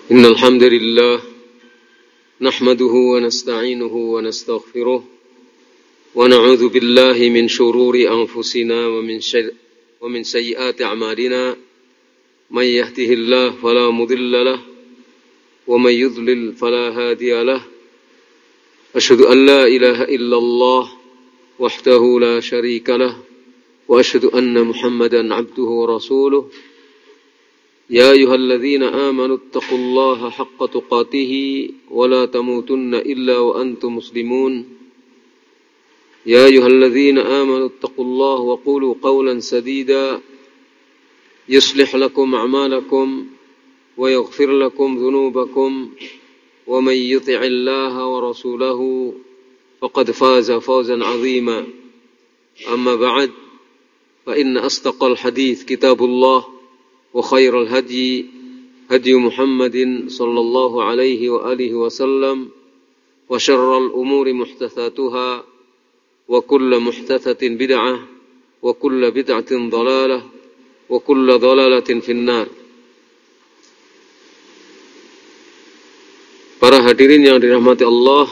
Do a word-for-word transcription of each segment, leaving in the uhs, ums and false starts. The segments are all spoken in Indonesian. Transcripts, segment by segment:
إن الحمد لله نحمده ونستعينه ونستغفره ونعوذ بالله من شرور أنفسنا ومن شر ومن سيئات أعمالنا من يهده الله فلا مضل له ومن يضلل فلا هادي له أشهد أن لا إله إلا الله وحده لا شريك له وأشهد أن محمدا عبده ورسوله يا أيها الذين آمنوا اتقوا الله حق تقاته ولا تموتن إلا وأنتم مسلمون يا أيها الذين آمنوا اتقوا الله وقولوا قولا سديدا يصلح لكم أعمالكم ويغفر لكم ذنوبكم ومن يطع الله ورسوله فقد فاز فوزا عظيما أما بعد فإن أصدق الحديث كتاب الله وخير الهدي هدي محمد صلى الله عليه وآله وسلم وشر الأمور محدثاتها وكل محدثة بدعة وكل بدعة ضلالة وكل ضلالة في النار. Para hadirin yang dirahmati Allah,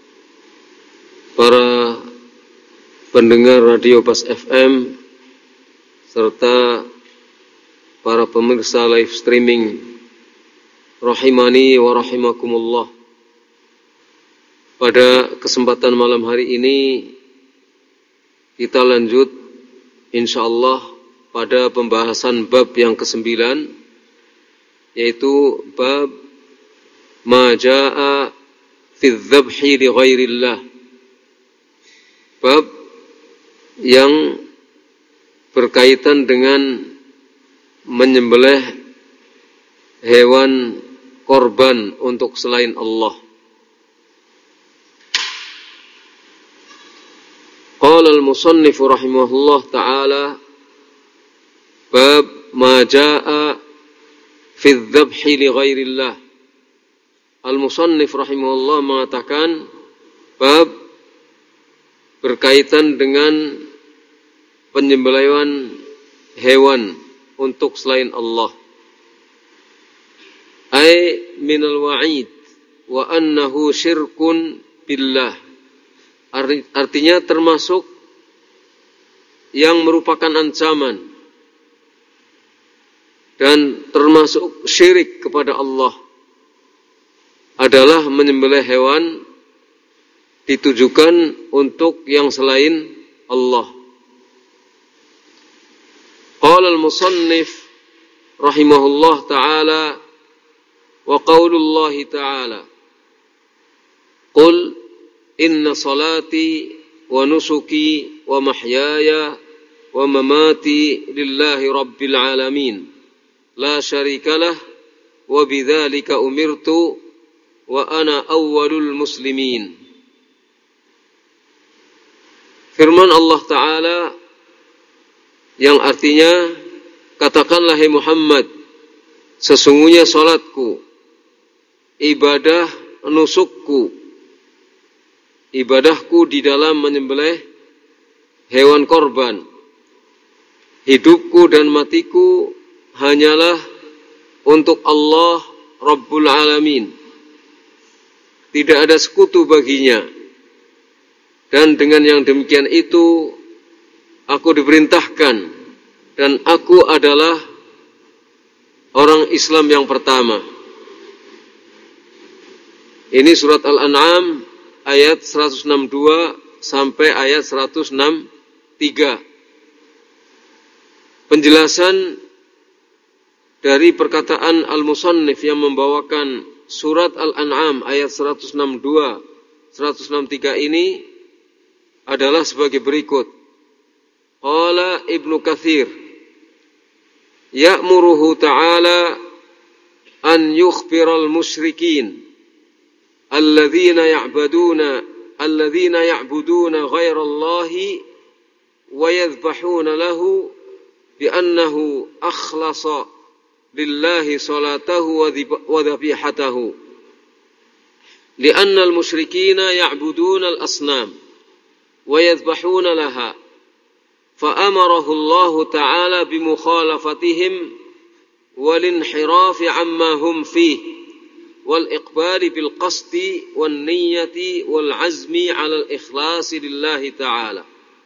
para pendengar Radio Bas F M serta para pemirsa live streaming rahimani wa rahimakumullah. Pada kesempatan malam hari ini kita lanjut insyaallah pada pembahasan bab yang kesembilan, yaitu bab ma jaa fi dzabhi li ghairillah. Bab yang berkaitan dengan menyembelih hewan korban untuk selain Allah. Qala al-musannif rahimahullah ta'ala bab ma jaa fi dzabhi li ghairillah. Al-musannif rahimahullah mengatakan bab berkaitan dengan penyembelihan hewan untuk selain Allah. Ay minal wa'id wa annahu syirkun billah. Artinya termasuk yang merupakan ancaman dan termasuk syirik kepada Allah adalah menyembelih hewan ditujukan untuk yang selain Allah. Qala al-musannif rahimahullah ta'ala wa qaulullahi ta'ala Qul inna salati wa nusuki wa mahyaya wa mamati lillahi rabbil alamin la syarika lah wa bidzalika umirtu wa ana awwalul muslimin. Firman Allah Ta'ala yang artinya, katakanlah hai Muhammad, sesungguhnya salatku, ibadah nusukku, ibadahku di dalam menyembelih hewan korban, hidupku dan matiku hanyalah untuk Allah Rabbul Alamin. Tidak ada sekutu baginya. Dan dengan yang demikian itu aku diperintahkan dan aku adalah orang Islam yang pertama. Ini surat Al-An'am ayat seratus enam puluh dua sampai ayat seratus enam puluh tiga. Penjelasan dari perkataan Al-Musannif yang membawakan surat Al-An'am ayat seratus enam puluh dua seratus enam puluh tiga ini adalah sebagai berikut. Qala Ibnu Katsir ya'muruhu ta'ala an yukhbiral musyrikin alladzina ya'buduna alladzina ya'buduna ghairallahi wa yadhbahuna lahu bi annahu akhlasa lillahi salatahu wa dhabihatahu li'anna al-musyrikina ya'buduna al-asnam wa yadhbahuna laha فأمره الله تعالى بمخالفتهم والانحراف عما هم فيه wal iqbali bil qasdi wan niyyati wal azmi 'ala al ikhlasi lillahi ta'ala.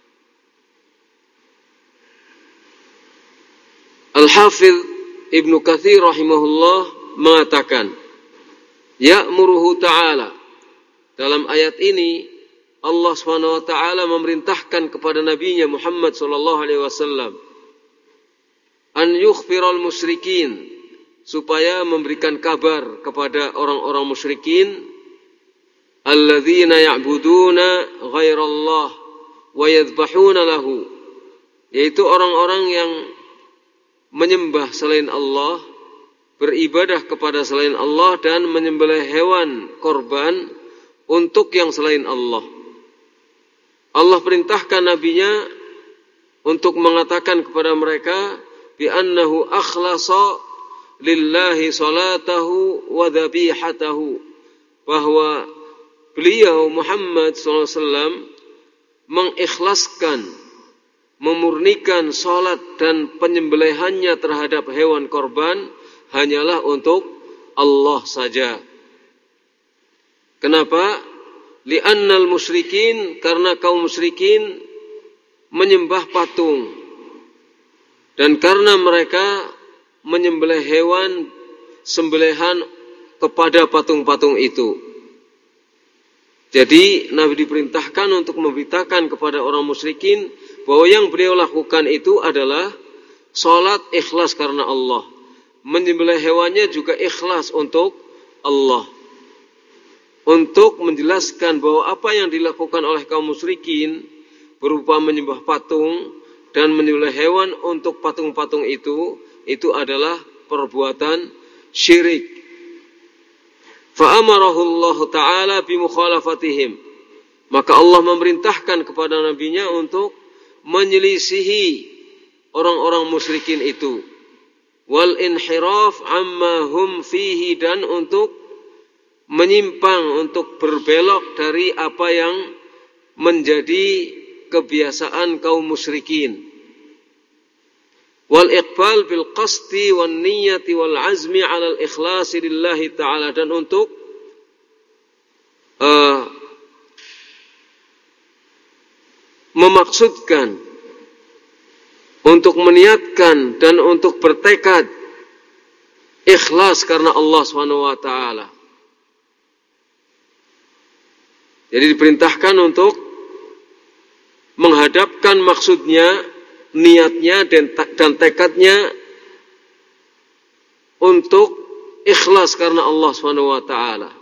Al-Hafidz Ibnu Katsir rahimahullah mengatakan, ya'muruhu ta'ala, dalam ayat ini Allah Subhanahu wa taala memerintahkan kepada nabinya Muhammad sallallahu alaihi wasallam an yukhbiral musyrikin, supaya memberikan kabar kepada orang-orang musyrikin, alladzina ya'buduna ghairallah wa yadhbahuna lahu, yaitu orang-orang yang menyembah selain Allah, beribadah kepada selain Allah, dan menyembelih hewan korban untuk yang selain Allah. Allah perintahkan nabinya untuk mengatakan kepada mereka bi annahu akhlasa lillahi salatahu wa dhabihatahu, bahwa beliau Muhammad sallallahu alaihi wasallam mengikhlaskan, memurnikan salat dan penyembelihannya terhadap hewan korban hanyalah untuk Allah saja. Kenapa? Li'annal musyrikin, karena kaum musyrikin menyembah patung, dan karena mereka menyembelih hewan sembelihan kepada patung-patung itu. Jadi Nabi diperintahkan untuk memberitakan kepada orang musyrikin bahwa yang beliau lakukan itu adalah salat ikhlas karena Allah, menyembelih hewannya juga ikhlas untuk Allah, untuk menjelaskan bahwa apa yang dilakukan oleh kaum musyrikin berupa menyembah patung dan menyembelih hewan untuk patung-patung itu, itu adalah perbuatan syirik. Fa'amarahu Allah Ta'ala bimukhalafatihim, maka Allah memerintahkan kepada nabinya untuk menyelisihi orang-orang musyrikin itu, wal inhiraf amma hum fihi, dan untuk menyimpang, untuk berbelok dari apa yang menjadi kebiasaan kaum musyrikin. Wal iqbal bil qasdi wan niyyati wal azmi 'ala al ikhlasi lillahi ta'ala, dan untuk uh, memaksudkan, untuk meniatkan dan untuk bertekad ikhlas karena Allah Subhanahu wa taala. Jadi diperintahkan untuk menghadapkan maksudnya, niatnya dan, dan tekadnya untuk ikhlas karena Allah Subhanahu wa taala.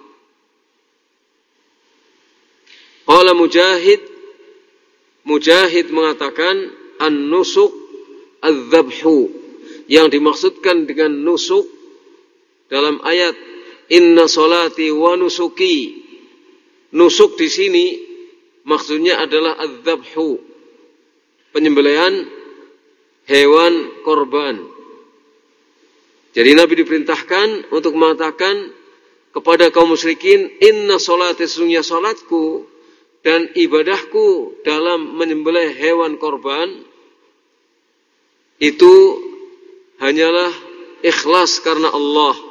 Qala Mujahid, Mujahid mengatakan an-nusuk adz-dzabhu, yang dimaksudkan dengan nusuk dalam ayat inna salati wa nusuki, nusuk di sini maksudnya adalah adz-dzabhu, penyembelihan hewan korban. Jadi Nabi diperintahkan untuk mengatakan kepada kaum musyrikin, inna salati, sesungguhnya salatku dan ibadahku dalam menyembelih hewan korban itu hanyalah ikhlas karena Allah.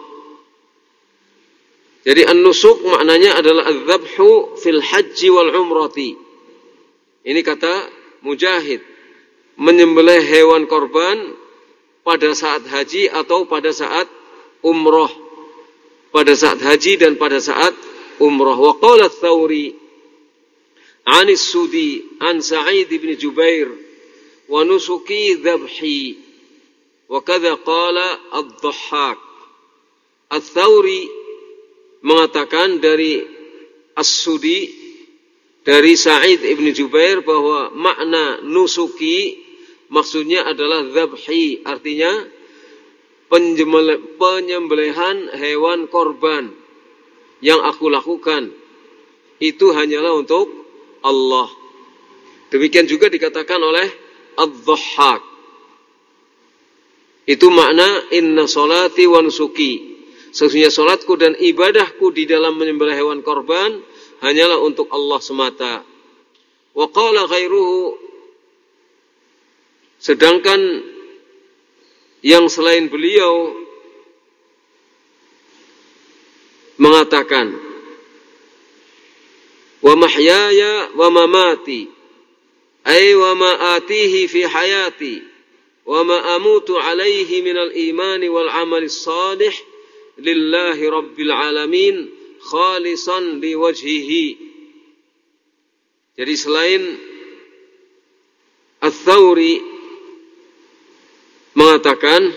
Jadi an-nusuk maknanya adalah adz-dzabhu fil haji wal umrati. Ini kata Mujahid, menyembelih hewan korban pada saat haji atau pada saat umroh. Pada saat haji dan pada saat umroh. Wa qala Ats-Tsauri an As-Sudi an Sa'id bin Jubair wa nusuki dzabhi wa kadza qala Ad-Dhahhak. Ats-Tsauri mengatakan dari As-Sudi, dari Sa'id ibn Jubair, bahwa makna nusuki maksudnya adalah dzabhi, artinya penyembelihan hewan korban yang aku lakukan itu hanyalah untuk Allah. Demikian juga dikatakan oleh Ad-Dhahhak. Itu makna inna salati wa nusuki, sesungguhnya salatku dan ibadahku di dalam menyembelih hewan korban hanyalah untuk Allah semata. Wa qala ghairuhu, sedangkan yang selain beliau mengatakan, wa mahyaya wa mamati, ay wa ma atihi fi hayati, wa ma amutu alaihi minal imani wal amali salih, lillahi rabbil alamin, khalisan liwajhihi. Jadi selain Ats-Tsauri mengatakan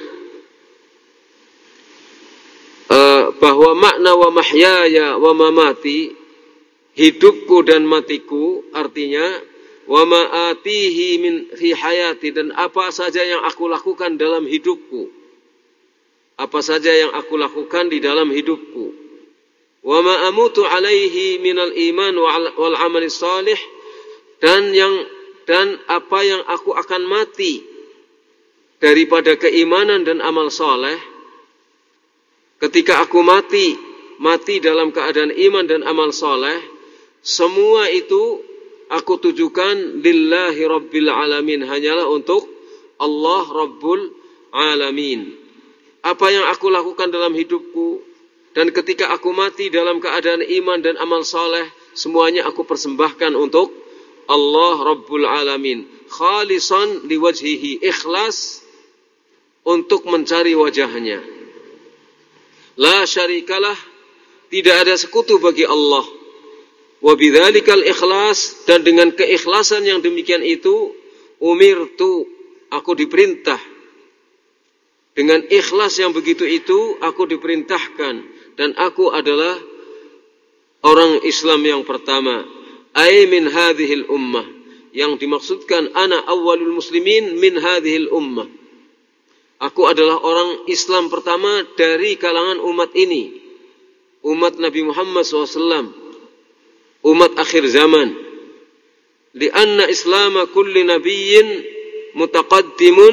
uh, bahwa makna wa mahyaya wa mamati, hidupku dan matiku, artinya wa ma atihi min fi hayati, dan apa saja yang aku lakukan dalam hidupku, apa saja yang aku lakukan di dalam hidupku. Wa ma amutu alaihi minal iman wal amali salih, dan yang dan apa yang aku akan mati daripada keimanan dan amal saleh. Ketika aku mati, mati dalam keadaan iman dan amal saleh, semua itu aku tujukan lillahi rabbil alamin, hanyalah untuk Allah Rabbul Alamin. Apa yang aku lakukan dalam hidupku dan ketika aku mati dalam keadaan iman dan amal saleh, semuanya aku persembahkan untuk Allah Rabbul Alamin, khalisan liwajhihi, ikhlas untuk mencari wajahnya. La syarikalah, tidak ada sekutu bagi Allah. Wa bidzalikal ikhlas, dan dengan keikhlasan yang demikian itu, umirtu, aku diperintah. Dengan ikhlas yang begitu itu, aku diperintahkan, dan aku adalah orang Islam yang pertama. Ay min hadhil ummah, yang dimaksudkan ana awwalul muslimin min hadhil ummah. Aku adalah orang Islam pertama dari kalangan umat ini, umat Nabi Muhammad shallallahu alaihi wasallam, umat akhir zaman. Lianna islama kulli nabiyyin mutaqaddimun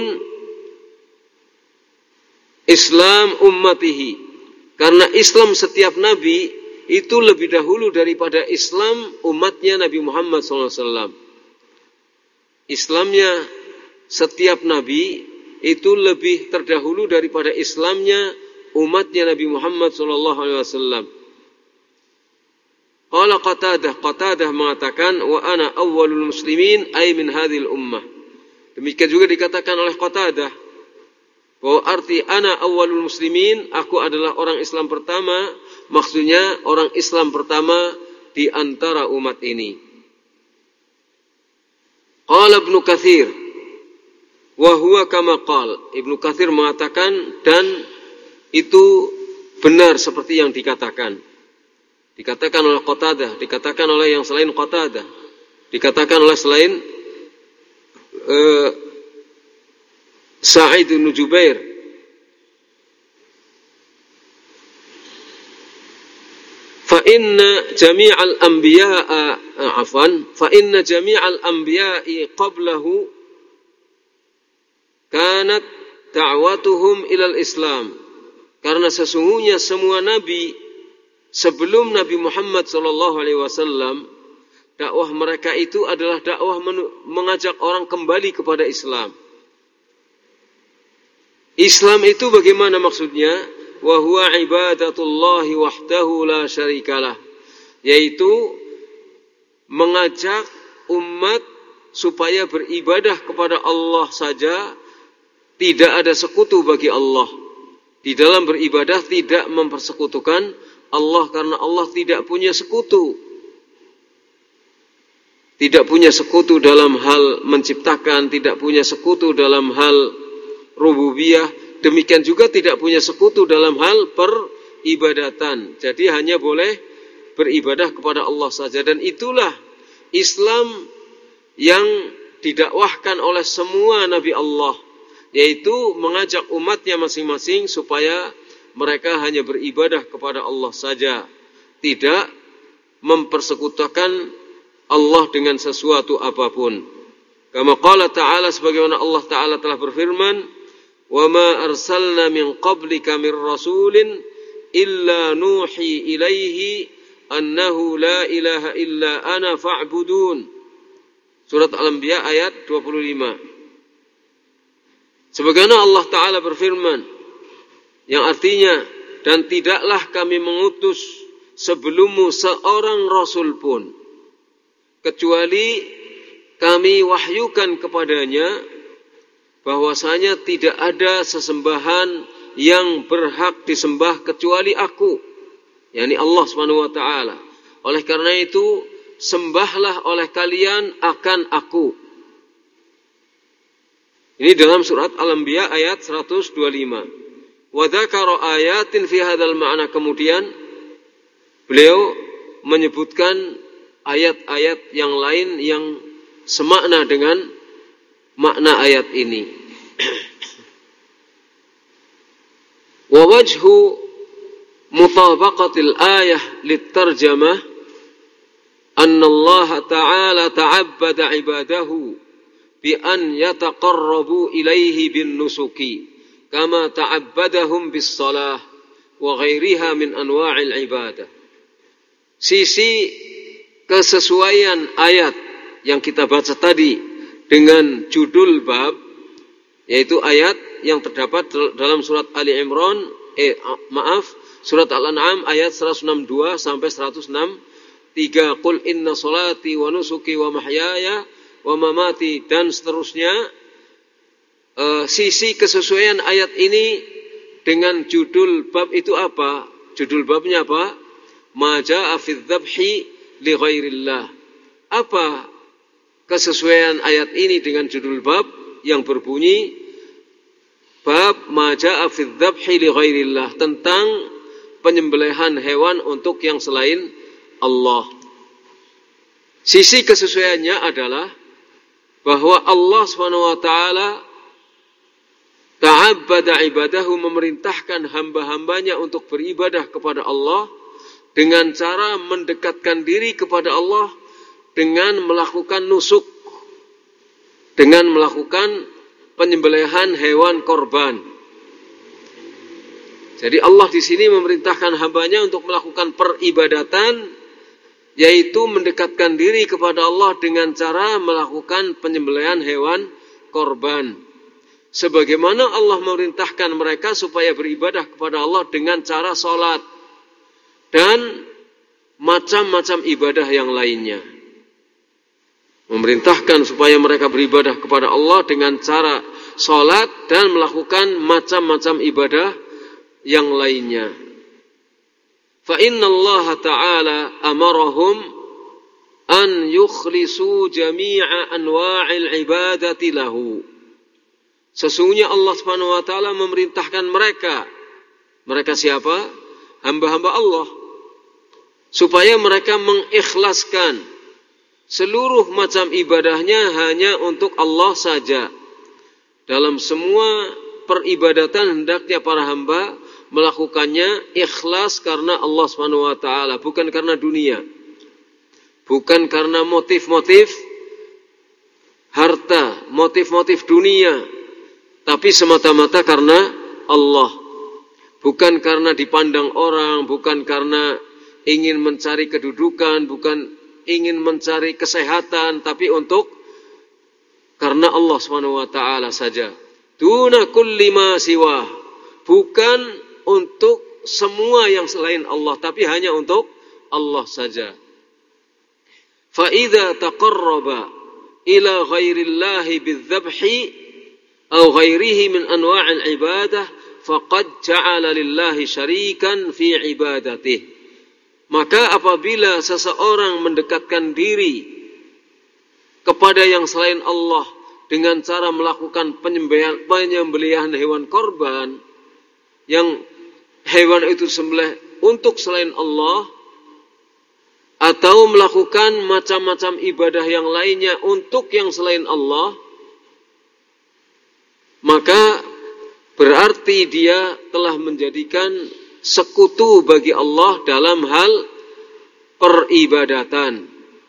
Islam ummatihi, karena Islam setiap nabi itu lebih dahulu daripada Islam umatnya Nabi Muhammad shallallahu alaihi wasallam. Islamnya setiap nabi itu lebih terdahulu daripada Islamnya umatnya Nabi Muhammad shallallahu alaihi wasallam. Qala Qatadah, Qatadah mengatakan, wa ana awwalul muslimin ay min hadhil ummah. Demikian juga dikatakan oleh Qatadah bahwa arti ana awwalul muslimin, aku adalah orang Islam pertama, maksudnya orang Islam pertama di antara umat ini. Qala Ibnu Katsir wa huwa kama qala, Ibnu Katsir mengatakan, dan itu benar seperti yang dikatakan. Dikatakan oleh Qatadah, dikatakan oleh yang selain Qatadah, dikatakan oleh selain uh, Sa'id bin Jubair. Fa inna jami'al anbiya'a afan, fa inna jami'al anbiya'i qablahu kanat da'watuhum ilal Islam. Karena sesungguhnya semua nabi sebelum Nabi Muhammad sallallahu alaihi wasallam, dakwah mereka itu adalah dakwah mengajak orang kembali kepada Islam. Islam itu bagaimana maksudnya? Wa huwa ibadatullahi wahdahu la syarikalah, yaitu mengajak umat supaya beribadah kepada Allah saja, tidak ada sekutu bagi Allah. Di dalam beribadah tidak mempersekutukan Allah, karena Allah tidak punya sekutu. Tidak punya sekutu dalam hal menciptakan, tidak punya sekutu dalam hal rububiyah, demikian juga tidak punya sekutu dalam hal peribadatan. Jadi hanya boleh beribadah kepada Allah saja. Dan itulah Islam yang didakwahkan oleh semua Nabi Allah, yaitu mengajak umatnya masing-masing supaya mereka hanya beribadah kepada Allah saja, tidak mempersekutukan Allah dengan sesuatu apapun. Kama qala ta'ala, sebagaimana Allah Ta'ala telah berfirman, wa ma arsalna min qablika min rasulin illa nuhi ilaihi annahu la ilaha illa ana fa'budun. Surat Al-Anbiya ayat dua puluh lima. Sebagaimana Allah Ta'ala berfirman, yang artinya, dan tidaklah kami mengutus sebelummu seorang rasul pun, kecuali kami wahyukan kepadanya bahwasanya tidak ada sesembahan yang berhak disembah kecuali aku, yakni Allah Subhanahu wa taala. Oleh karena itu, sembahlah oleh kalian akan aku. Ini dalam surat Al-Anbiya ayat seratus dua puluh lima. Wa dzakara ayatin fi hadzal ma'na, kemudian beliau menyebutkan ayat-ayat yang lain yang semakna dengan makna ayat ini. Wa wajhu mutabaqatil ayah litarjamah anna Allah ta'ala ta'abbada ibadahu bi an yataqarrabu ilaihi bin nusuki kama ta'abbadahum bis salah wa ghairiha min anwa'il ibadah. Sisi kesesuaian ayat yang kita baca tadi dengan judul bab, yaitu ayat yang terdapat dalam surat Ali Imran, eh maaf, surat Al-An'am ayat seratus enam puluh dua sampai seratus enam puluh tiga. Qul inna salati wa nusuki wa mahyaya wa mamati, dan seterusnya. E, sisi kesesuaian ayat ini dengan judul bab itu apa? Judul babnya apa? Ma ja'a fi dzabhi li ghairillah. Apa kesesuaian ayat ini dengan judul bab yang berbunyi bab ma ja'a fi dzabhi li ghairillah, tentang penyembelihan hewan untuk yang selain Allah. Sisi kesesuaiannya adalah bahwa Allah Subhanahu wa taala ta'abbada ibadahu, memerintahkan hamba-hambanya untuk beribadah kepada Allah dengan cara mendekatkan diri kepada Allah dengan melakukan nusuk, dengan melakukan penyembelihan hewan korban. Jadi Allah di sini memerintahkan hambanya untuk melakukan peribadatan, yaitu mendekatkan diri kepada Allah dengan cara melakukan penyembelihan hewan korban. Sebagaimana Allah memerintahkan mereka supaya beribadah kepada Allah dengan cara sholat dan macam-macam ibadah yang lainnya. Memerintahkan supaya mereka beribadah kepada Allah dengan cara sholat dan melakukan macam-macam ibadah yang lainnya. Fa inna Allah ta'ala amarahum an yukhlisu jami'a anwa'il ibadati lahu. Sesungguhnya Allah Subhanahu wa taala memerintahkan mereka, mereka siapa? Hamba-hamba Allah, supaya mereka mengikhlaskan seluruh macam ibadahnya hanya untuk Allah saja. Dalam semua peribadatan hendaknya para hamba melakukannya ikhlas karena Allah Subhanahu wa taala, bukan karena dunia, bukan karena motif-motif harta, motif-motif dunia, tapi semata-mata karena Allah. Bukan karena dipandang orang, bukan karena ingin mencari kedudukan, bukan ingin mencari kesehatan, tapi untuk karena Allah Subhanahu wa taala saja. Duna kulli ma siwa, bukan untuk semua yang selain Allah, tapi hanya untuk Allah saja. Fa idza taqarraba ila ghairillahi bidzabhi aw ghairihi min anwa'il ibadah faqad ja'ala lillahi syarikan fi ibadatih. Maka apabila seseorang mendekatkan diri kepada yang selain Allah dengan cara melakukan penyembelihan, penyembelihan hewan korban, yang hewan itu sembelih untuk selain Allah, atau melakukan macam-macam ibadah yang lainnya untuk yang selain Allah, maka berarti dia telah menjadikan sekutu bagi Allah dalam hal peribadatan.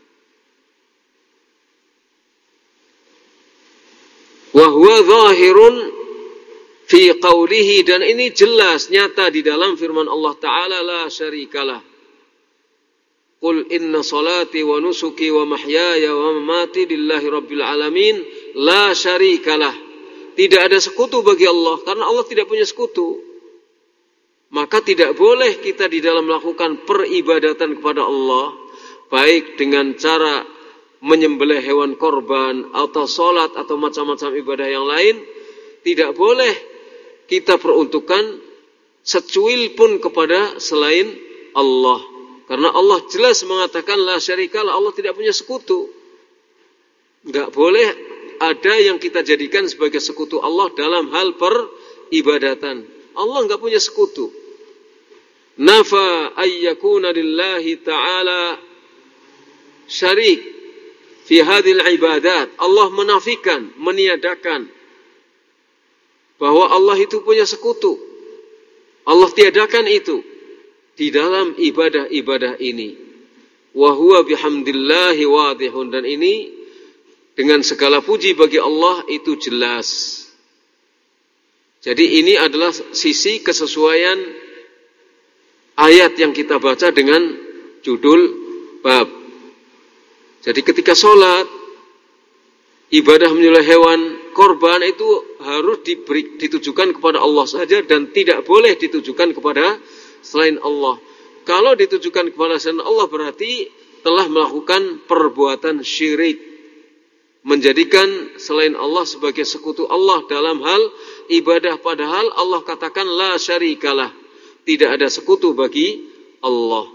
Wa huwa zahirun fi qawlihi, dan ini jelas nyata di dalam firman Allah Ta'ala, la syarikalah. Qul inna salati wa nusuki wa mahyaya wa mamati lillahi rabbil alamin la syarikalah. Tidak ada sekutu bagi Allah, karena Allah tidak punya sekutu. Maka tidak boleh kita di dalam melakukan peribadatan kepada Allah, baik dengan cara menyembelih hewan korban atau sholat atau macam-macam ibadah yang lain, tidak boleh kita peruntukkan secuil pun kepada selain Allah. Karena Allah jelas mengatakan la syarikalah, Allah tidak punya sekutu. Enggak boleh ada yang kita jadikan sebagai sekutu Allah dalam hal peribadatan. Allah enggak punya sekutu. Nafa ayyakuna lillahi ta'ala syarik fi hadhil ibadat. Allah menafikan, meniadakan bahwa Allah itu punya sekutu. Allah tiadakan itu di dalam ibadah-ibadah ini. Wa huwa bihamdillahi wadihun, dan ini dengan segala puji bagi Allah itu jelas. Jadi ini adalah sisi kesesuaian ayat yang kita baca dengan judul bab. Jadi ketika sholat, ibadah menyembelih hewan korban itu harus diberi, ditujukan kepada Allah saja dan tidak boleh ditujukan kepada selain Allah. Kalau ditujukan kepada selain Allah berarti telah melakukan perbuatan syirik, menjadikan selain Allah sebagai sekutu Allah dalam hal ibadah, padahal Allah katakan la syarikalah, tidak ada sekutu bagi Allah.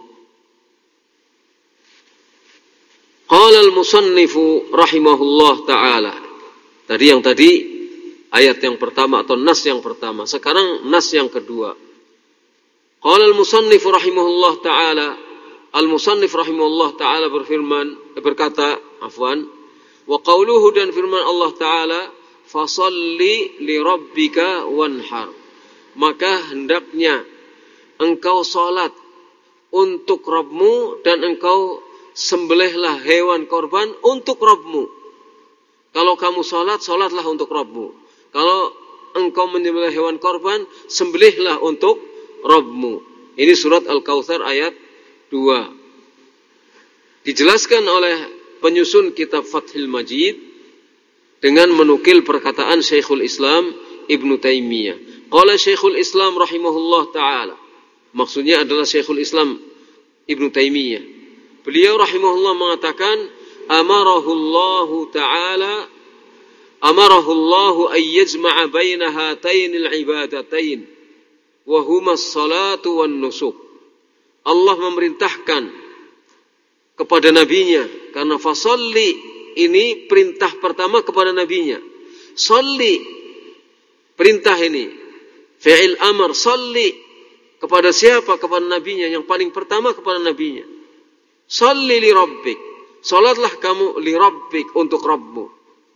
Qala al-musannifu rahimahullah ta'ala. Tadi yang tadi ayat yang pertama atau nas yang pertama. Sekarang nas yang kedua. Qala al-musannifu rahimahullah ta'ala. Al-musannif rahimahullah ta'ala berfirman, berkata, afwan. Wa qawluhu, dan firman Allah ta'ala, fasalli li rabbika wanhar. Maka hendaknya engkau salat untuk Rabbmu dan engkau sembelihlah hewan korban untuk Rabbmu. Kalau kamu salat, salatlah untuk Rabbmu. Kalau engkau menyembelih hewan korban, sembelihlah untuk Rabbmu. Ini surat Al-Kautsar ayat dua. Dijelaskan oleh penyusun kitab Fathul Majid dengan menukil perkataan Syekhul Islam Ibnu Taimiyah. Qala Syekhul Islam rahimahullah ta'ala. Maksudnya adalah Syekhul Islam Ibnu Taimiyah. Beliau rahimahullah mengatakan, amarahullahu ta'ala, amarahullahu ayyajma'a baina hatainil ibadatain, wa huma as-salatu wan nusuk. Allah memerintahkan kepada nabinya, karena fasalli ini perintah pertama kepada nabinya. Salli, perintah ini, fi'il amr, salli, kepada siapa? Kepada nabinya, yang paling pertama kepada nabinya. Salli li rabbik, salatlah kamu li rabbik, untuk Rabbmu.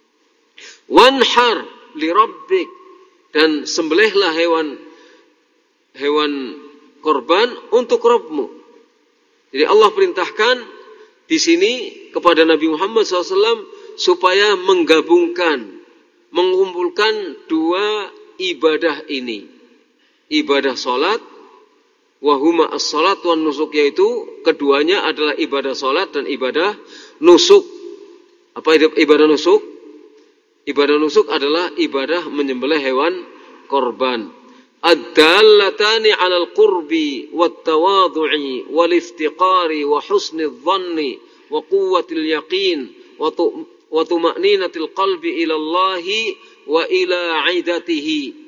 Wanhar li rabbik, dan sembelihlah hewan hewan korban untuk Rabbmu. Jadi Allah perintahkan di sini kepada Nabi Muhammad shallallahu alaihi wasallam supaya menggabungkan, mengumpulkan dua ibadah ini. Ibadah salat, wahuma as-salat wan nusuk, yaitu keduanya adalah ibadah salat dan ibadah nusuk. Apa ibadah nusuk? Ibadah nusuk adalah ibadah menyembelih hewan korban. Ad-dallatani 'alal qurbi wat tawadhu'i wal iftiqari wa husnidh dhanni wa quwwatil yaqin wa tuma'ninatil qalbi ila Allah wa ila 'idatihi.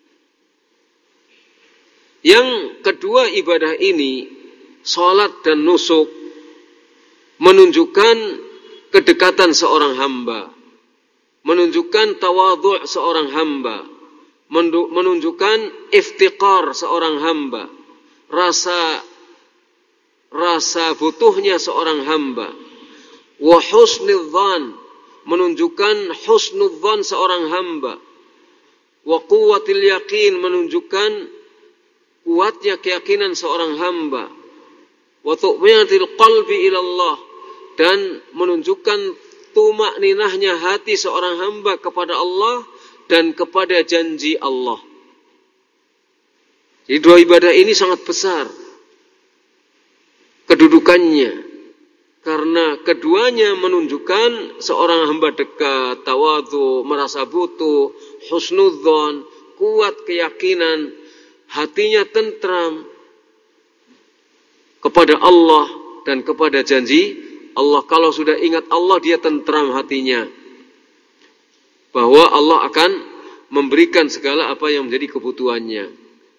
Yang kedua ibadah ini, salat dan nusuk, menunjukkan kedekatan seorang hamba, menunjukkan tawadhu' seorang hamba, menunjukkan iftiqar seorang hamba, rasa rasa butuhnya seorang hamba. Wa husnudzan, menunjukkan husnudzan seorang hamba. Wa quwwatil yaqin, menunjukkan kuatnya keyakinan seorang hamba. Wa tu'minatil qalbi ila Allah, dan menunjukkan tumakninahnya hati seorang hamba kepada Allah dan kepada janji Allah. Jadi dua ibadah ini sangat besar kedudukannya, karena keduanya menunjukkan seorang hamba dekat, tawadhu, merasa butuh, husnudzon, kuat keyakinan hatinya tentram kepada Allah dan kepada janji Allah. Kalau sudah ingat Allah, dia tentram hatinya bahwa Allah akan memberikan segala apa yang menjadi kebutuhannya.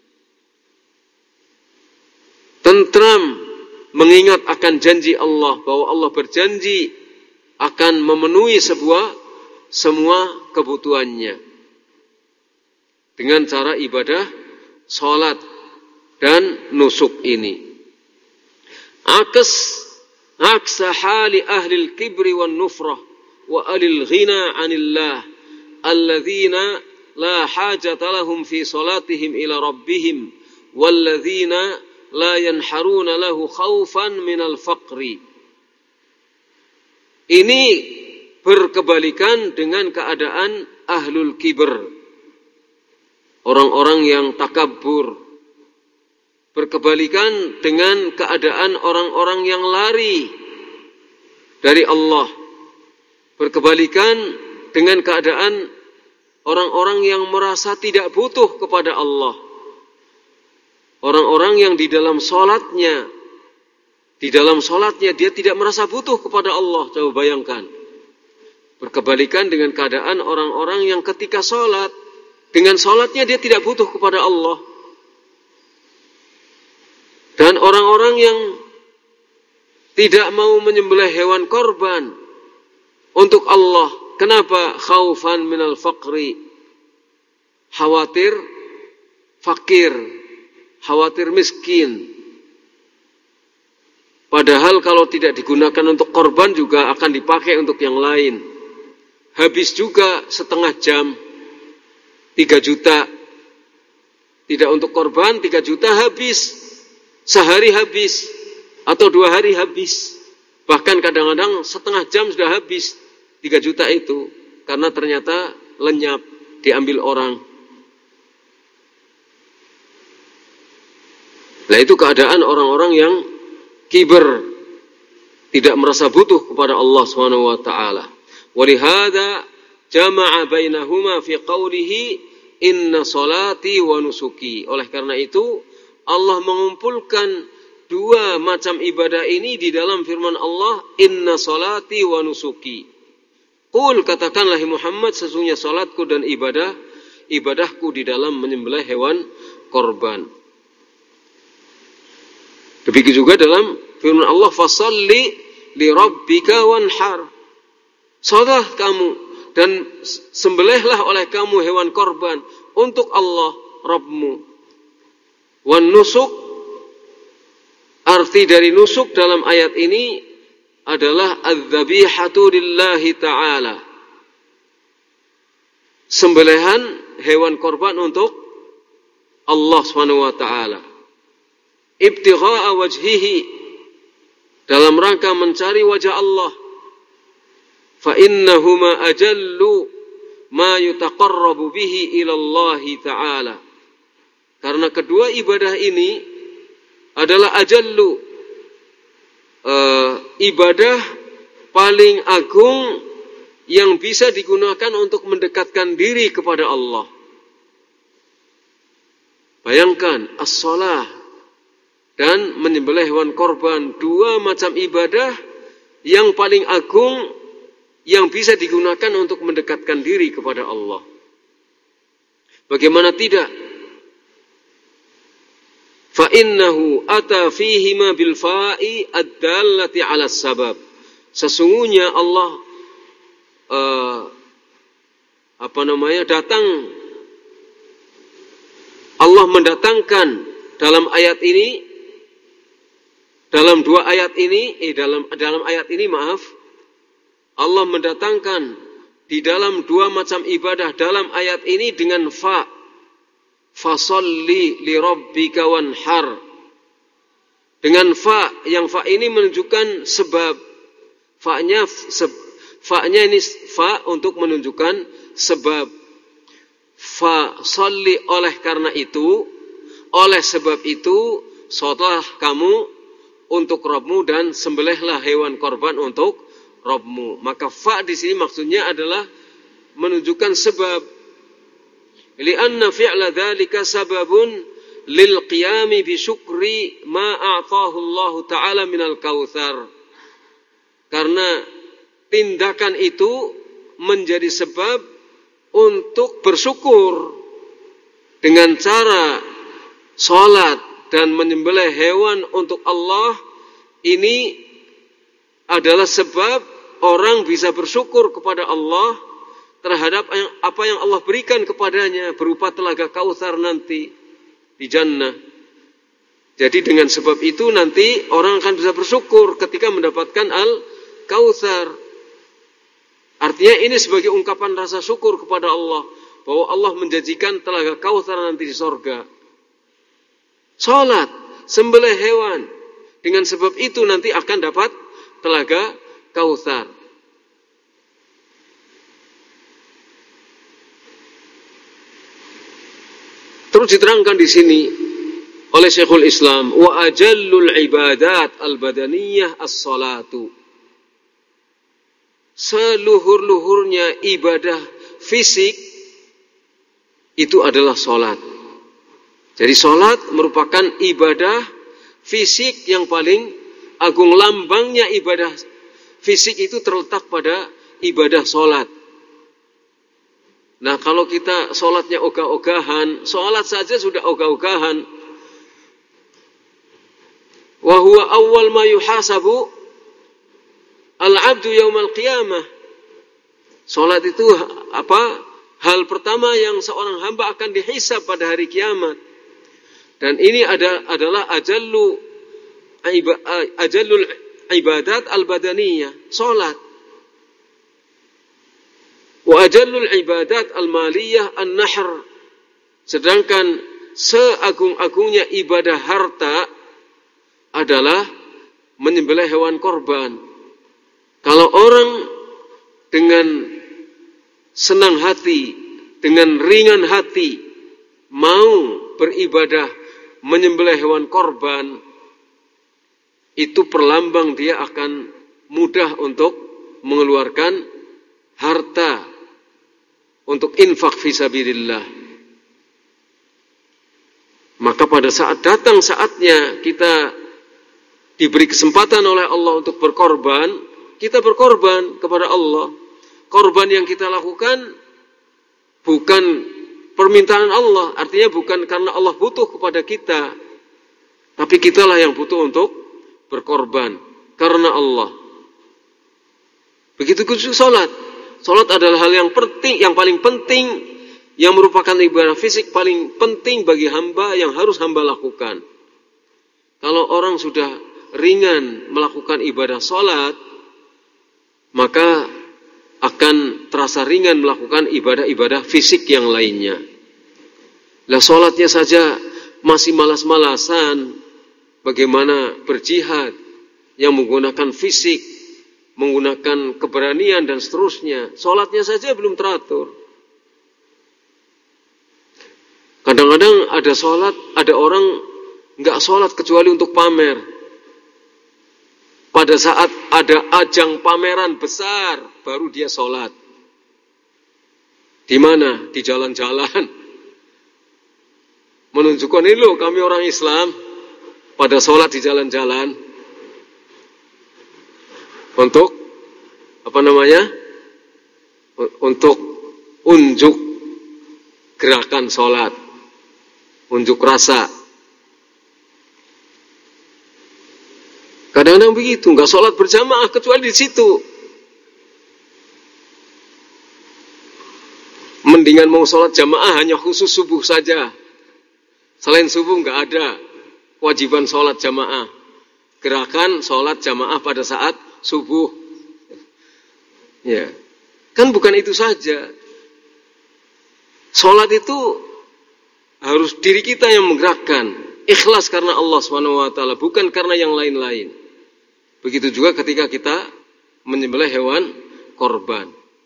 Tentram mengingat akan janji Allah, bahwa Allah berjanji akan memenuhi sebuah semua kebutuhannya dengan cara ibadah, salat dan nusuk ini. Aks aksa hali ahli al-kibri wan nufrah wa alil ghina 'anillah alladzina la hajata lahum fi salatihim ila rabbihim walladzina la yanharuna lahu khaufan minal faqri. Ini berkebalikan dengan keadaan ahlul kibr, orang-orang yang takabur. Berkebalikan dengan keadaan orang-orang yang lari dari Allah. Berkebalikan dengan keadaan orang-orang yang merasa tidak butuh kepada Allah. Orang-orang yang di dalam sholatnya, di dalam sholatnya dia tidak merasa butuh kepada Allah. Coba bayangkan. Berkebalikan dengan keadaan orang-orang yang ketika sholat, dengan sholatnya dia tidak butuh kepada Allah. Dan orang-orang yang tidak mau menyembelih hewan korban untuk Allah. Kenapa? Khaufan minal faqri. Khawatir fakir. Khawatir miskin. Padahal kalau tidak digunakan untuk korban juga akan dipakai untuk yang lain. Habis juga setengah jam. Tiga juta. Tidak untuk korban, tiga juta habis. Sehari habis, atau dua hari habis. Bahkan kadang-kadang setengah jam sudah habis tiga juta itu. Karena ternyata lenyap, diambil orang. Nah itu keadaan orang-orang yang kiber, tidak merasa butuh kepada Allah subhanahu wa taala. Walihada jama'a bainahuma fi qawlihi inna salati wa nusuki. Oleh karena itu Allah mengumpulkan dua macam ibadah ini di dalam firman Allah, inna salati wa nusuki. Qul, katakanlah Muhammad, sesungguhnya salatku dan ibadah ibadahku di dalam menyembelih hewan korban. Demikian juga dalam firman Allah, fasalli li rabbika wanhar. Salatlah kamu dan sembelihlah oleh kamu hewan korban untuk Allah Rabbmu. Wan nusuk, arti dari nusuk dalam ayat ini adalah adz-dzabihatu lillahi ta'ala. Sembelihan hewan korban untuk Allah subhanahu wa ta'ala. Ibtigha'a wajhihi, dalam rangka mencari wajah Allah. Fa innahuma ajallu ma yutaqarrabu bihi ila Allah ta'ala. Karena kedua ibadah ini adalah ajallu, uh, ibadah paling agung yang bisa digunakan untuk mendekatkan diri kepada Allah. Bayangkan, as-shalah dan menyembelih hewan korban, dua macam ibadah yang paling agung yang bisa digunakan untuk mendekatkan diri kepada Allah. Bagaimana tidak? Fa innahu ata fihima bil fa'i ad-dallati 'ala sabab. Sesungguhnya Allah uh, apa namanya datang Allah mendatangkan dalam ayat ini, dalam dua ayat ini, eh dalam dalam ayat ini maaf, Allah mendatangkan di dalam dua macam ibadah dalam ayat ini dengan fa. Fasalli li rabbika wanhar. Dengan fa, yang fa ini menunjukkan sebab. Fa-nya se, fa-nya ini fa untuk menunjukkan sebab. Fa salli, oleh karena itu, oleh sebab itu, salatlah kamu untuk Rabbmu dan sembelihlah hewan korban untuk Rabbmu. Maka fa di sini maksudnya adalah menunjukkan sebab. Lianna fi'la dzalika sababun lil qiyami bi syukri ma a'tahu Allah Ta'ala minal kautsar. Karena tindakan itu menjadi sebab untuk bersyukur dengan cara salat dan menyembelih hewan untuk Allah. Ini adalah sebab orang bisa bersyukur kepada Allah terhadap apa yang Allah berikan kepadanya berupa telaga Kautsar nanti di jannah. Jadi dengan sebab itu nanti orang akan bisa bersyukur ketika mendapatkan Al-Kautsar. Artinya ini sebagai ungkapan rasa syukur kepada Allah bahwa Allah menjanjikan telaga Kautsar nanti di sorga. Salat, sembelih hewan, dengan sebab itu nanti akan dapat telaga Kautsar. Terus diterangkan di sini oleh Syekhul Islam, wa ajallul ibadat al-badaniyah as-salatu. Seluhur-luhurnya ibadah fisik itu adalah salat. Jadi salat merupakan ibadah fisik yang paling agung. Lambangnya ibadah fisik itu terletak pada ibadah salat. Nah, kalau kita salatnya ogah-ogahan, salat saja sudah ogah-ogahan. Wa huwa awwal ma yuhasabu al-'abdu yaumal qiyamah. Salat itu apa? Hal pertama yang seorang hamba akan dihisab pada hari kiamat. Dan ini ada, adalah ajallu ajallul ibadat al-badaniyah, salat. Wa ajallul ibadat al-maliyah an-nahr. Sedangkan seagung-agungnya ibadah harta adalah menyembelih hewan korban. Kalau orang dengan senang hati, dengan ringan hati mau beribadah menyembelih hewan korban, itu perlambang dia akan mudah untuk mengeluarkan harta untuk infak fisabilillah. Maka pada saat datang saatnya kita diberi kesempatan oleh Allah untuk berkorban, kita berkorban kepada Allah. Korban yang kita lakukan bukan permintaan Allah, artinya bukan karena Allah butuh kepada kita, tapi kitalah yang butuh untuk berkorban karena Allah. Begitu juga salat. Salat adalah hal yang penting, yang paling penting, yang merupakan ibadah fisik paling penting bagi hamba yang harus hamba lakukan. Kalau orang sudah ringan melakukan ibadah salat, maka akan terasa ringan melakukan ibadah-ibadah fisik yang lainnya. Lah salatnya saja masih malas-malasan, bagaimana berjihad yang menggunakan fisik, menggunakan keberanian dan seterusnya. Salatnya saja belum teratur. Kadang-kadang ada salat, ada orang enggak salat kecuali untuk pamer. Pada saat ada ajang pameran besar, baru dia sholat. Di mana? Di jalan-jalan. Menunjukkan ini loh, kami orang Islam, pada sholat di jalan-jalan. Untuk, apa namanya? Untuk unjuk gerakan sholat. Unjuk rasa. Kadang-kadang begitu, nggak sholat berjamaah kecuali di situ. Mendingan mau sholat jamaah hanya khusus subuh saja. Selain subuh nggak ada kewajiban sholat jamaah. Gerakan sholat jamaah pada saat subuh. Ya, kan bukan itu saja. Sholat itu harus diri kita yang menggerakkan. Ikhlas karena Allah subhanahu wa taala, bukan karena yang lain-lain. Begitu juga ketika kita menyembelih hewan korban.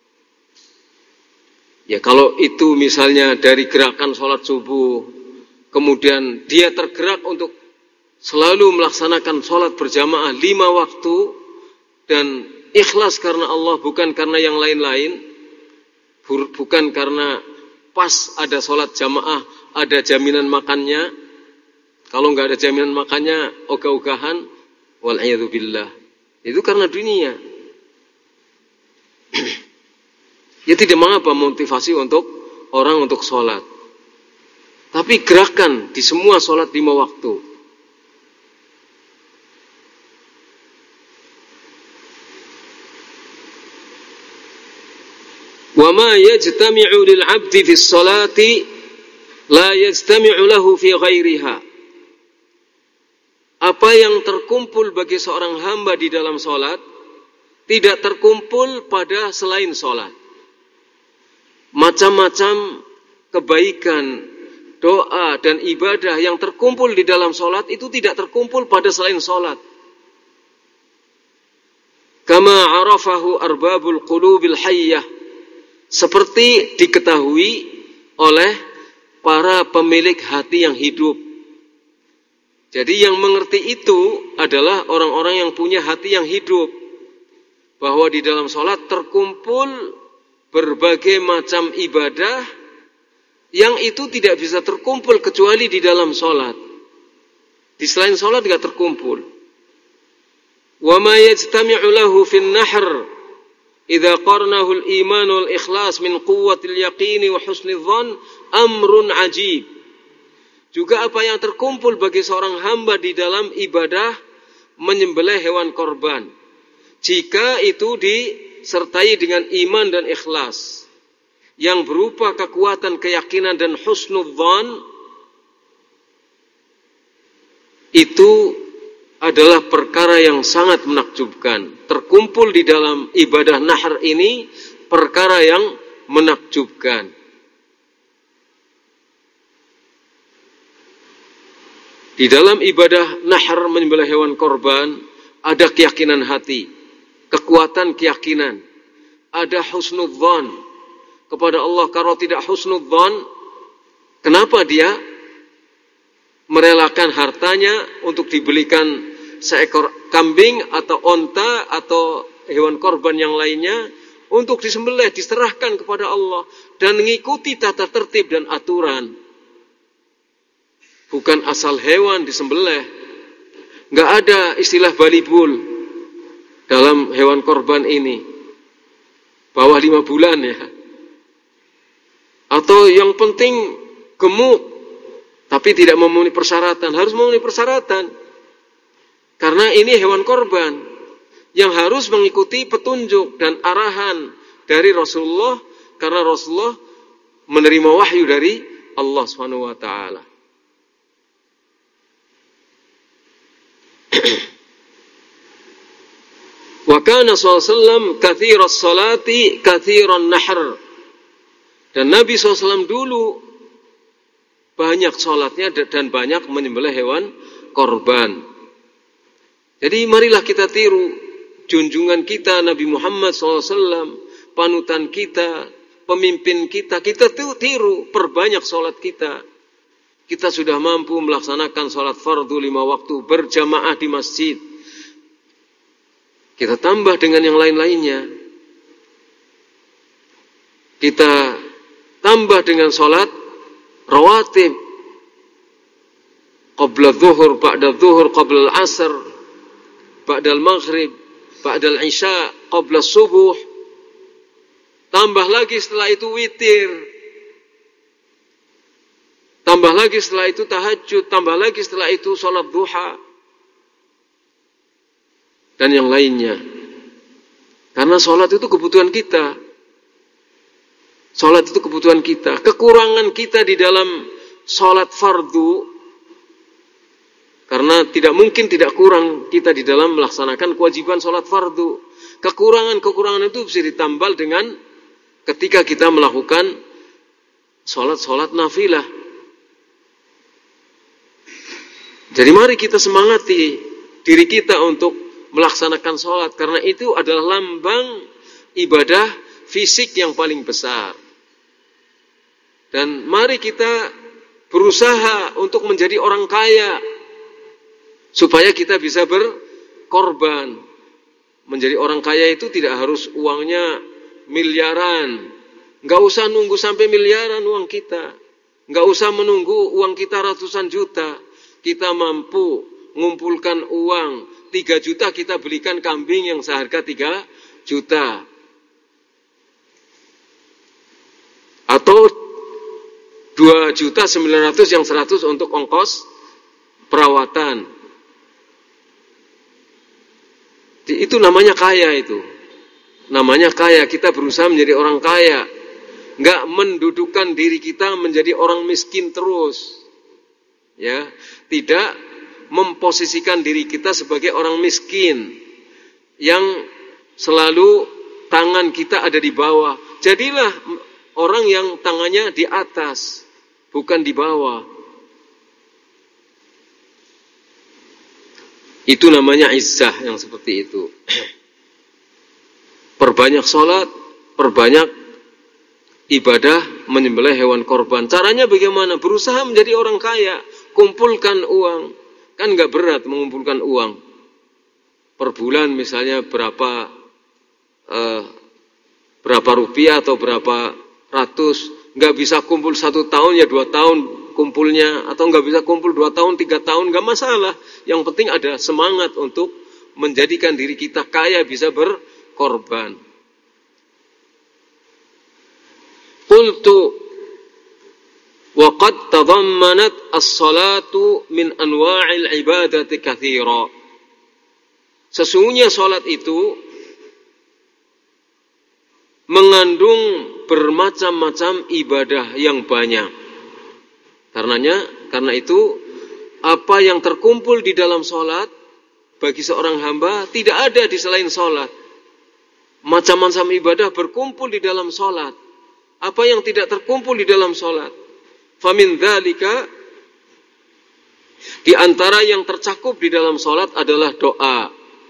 Ya, kalau itu misalnya dari gerakan sholat subuh, kemudian dia tergerak untuk selalu melaksanakan sholat berjamaah lima waktu, dan ikhlas karena Allah, bukan karena yang lain-lain, bukan karena pas ada sholat jamaah, ada jaminan makannya, Kalau nggak ada jaminan makannya ogah-ogahan, wal'iyadzubillah. Itu karena dunia. Ya tidak mengapa motivasi untuk orang untuk sholat. Tapi gerakan di semua sholat lima waktu. Wa ma yajtami'u lil 'abdi fi sholati la yajtami'u lahu fi ghairiha. Apa yang terkumpul bagi seorang hamba di dalam sholat tidak terkumpul pada selain sholat. Macam-macam kebaikan, doa dan ibadah yang terkumpul di dalam sholat itu tidak terkumpul pada selain sholat. Kama arafahu arbabul qulubil hayyah, seperti diketahui oleh para pemilik hati yang hidup. Jadi yang mengerti itu adalah orang-orang yang punya hati yang hidup. Bahwa di dalam sholat terkumpul berbagai macam ibadah yang itu tidak bisa terkumpul kecuali di dalam sholat. Di selain sholat tidak terkumpul. Wa ma yajtami'u lahu fin nahr idza qarnahu al-iman wal ikhlas min quwwatil yaqini wa husnidh dhann amrun ajib. Juga apa yang terkumpul bagi seorang hamba di dalam ibadah menyembelih hewan korban, jika itu disertai dengan iman dan ikhlas yang berupa kekuatan keyakinan dan husnudzan, itu adalah perkara yang sangat menakjubkan. Terkumpul di dalam ibadah nahr ini perkara yang menakjubkan. Di dalam ibadah nahr menyembelih hewan korban ada keyakinan hati, kekuatan keyakinan, ada husnudzan kepada Allah. Kalau tidak husnudzan, kenapa dia merelakan hartanya untuk dibelikan seekor kambing atau onta atau hewan korban yang lainnya untuk disembelih, diserahkan kepada Allah dan mengikuti tata tertib dan aturan. Bukan asal hewan disembelih. Nggak ada istilah balibul dalam hewan korban ini. Bawah lima bulan ya. Atau yang penting gemuk, tapi tidak memenuhi persyaratan. Harus memenuhi persyaratan. Karena ini hewan korban yang harus mengikuti petunjuk dan arahan dari Rasulullah. Karena Rasulullah menerima wahyu dari Allah subhanahu wa taala. Wa kana sallallahu alaihi wasallam katsiras salati katsiran nahr. Dan Nabi sallallahu alaihi wasallam dulu banyak salatnya dan banyak menyembelih hewan korban. Jadi marilah kita tiru junjungan kita Nabi Muhammad sallallahu alaihi wasallam, panutan kita, pemimpin kita. Kita tiru, perbanyak salat kita. Kita sudah mampu melaksanakan salat fardu lima waktu berjamaah di masjid. Kita tambah dengan yang lain-lainnya. Kita tambah dengan salat rawatib. Qabla dhuhur, ba'da dhuhur, qabla al-asr, ba'da al-maghrib, ba'da al-isya, qabla subuh. Tambah lagi setelah itu witir. Tambah lagi setelah itu tahajud, tambah lagi setelah itu salat duha dan yang lainnya. Karena salat itu kebutuhan kita. Salat itu kebutuhan kita. Kekurangan kita di dalam salat fardu, karena tidak mungkin tidak kurang kita di dalam melaksanakan kewajiban salat fardu. Kekurangan-kekurangan itu bisa ditambal dengan ketika kita melakukan salat-salat nafilah. Jadi mari kita semangati diri kita untuk melaksanakan sholat. Karena itu adalah lambang ibadah fisik yang paling besar. Dan mari kita berusaha untuk menjadi orang kaya. Supaya kita bisa berkorban. Menjadi orang kaya itu tidak harus uangnya miliaran. Nggak usah nunggu sampai miliaran uang kita. Nggak usah menunggu uang kita ratusan juta. kita mampu mengumpulkan uang tiga juta, kita belikan kambing yang seharga tiga juta. Atau dua juta sembilan ratus yang seratus untuk ongkos perawatan. Itu namanya kaya itu. Namanya kaya, kita berusaha menjadi orang kaya. Enggak mendudukkan diri kita menjadi orang miskin terus. Ya, tidak memposisikan diri kita sebagai orang miskin yang selalu tangan kita ada di bawah. Jadilah orang yang tangannya di atas, bukan di bawah. Itu namanya izzah yang seperti itu. Perbanyak sholat, perbanyak ibadah, menyembelih hewan korban. Caranya bagaimana? Berusaha menjadi orang kaya, kumpulkan uang. Kan nggak berat mengumpulkan uang. Per bulan misalnya berapa eh, berapa rupiah atau berapa ratus. Nggak bisa kumpul satu tahun ya dua tahun kumpulnya, atau nggak bisa kumpul dua tahun tiga tahun, nggak masalah. Yang penting ada semangat untuk menjadikan diri kita kaya, bisa berkorban. Qultu wa qad tadammanat as-salatu min anwa'il ibadati katsira. Sesungguhnya salat itu mengandung bermacam-macam ibadah yang banyak. Karenanya, karena itu apa yang terkumpul di dalam salat bagi seorang hamba tidak ada di selain salat. Macam-macam ibadah berkumpul di dalam salat. Apa yang tidak terkumpul di dalam salat? Famin dzalika, di antara yang tercakup di dalam salat adalah doa.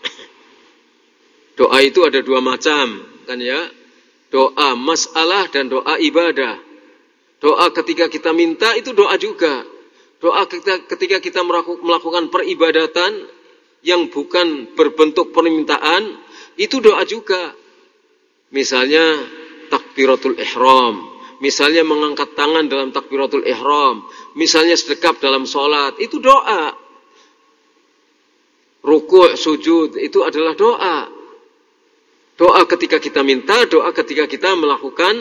Doa itu ada dua macam, kan ya? Doa masalah dan doa ibadah. Doa ketika kita minta itu doa juga. Doa ketika, ketika kita melakukan peribadatan yang bukan berbentuk permintaan, itu doa juga. Misalnya takbiratul ihram. Misalnya mengangkat tangan dalam takbiratul ihram. Misalnya sedekap dalam sholat. Itu doa. Ruku', sujud, itu adalah doa. Doa ketika kita minta, doa ketika kita melakukan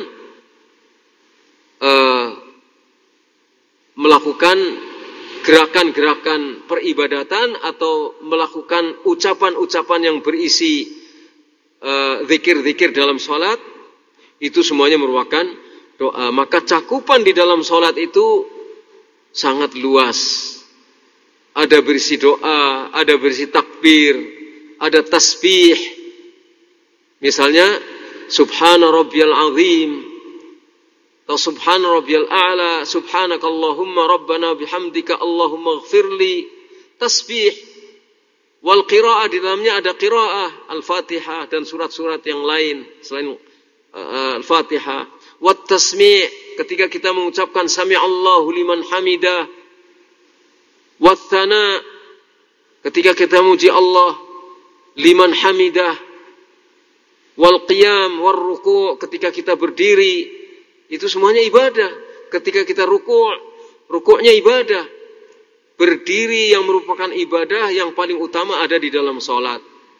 uh, melakukan gerakan-gerakan peribadatan atau melakukan ucapan-ucapan yang berisi uh, zikir-zikir dalam sholat. Itu semuanya merupakan doa. Maka cakupan di dalam sholat itu sangat luas. Ada berisi doa, ada berisi takbir, ada tasbih. Misalnya subhana rabbiyal azim, atau subhana rabbiyal a'la, subhanakallahumma rabbana bihamdika allahumma ighfirli. Tasbih. Wal qiraah, di dalamnya ada qiraah al-Fatihah dan surat-surat yang lain selain uh, al-Fatihah. Wat tasmi', ketika kita mengucapkan sami'allahu liman hamidah. Wat thana, ketika kita memuji Allah liman hamidah. Wal qiyam war ruku', ketika kita berdiri, itu semuanya ibadah. Ketika kita ruku', ruku'nya ibadah. Berdiri yang merupakan ibadah yang paling utama ada di dalam sholat.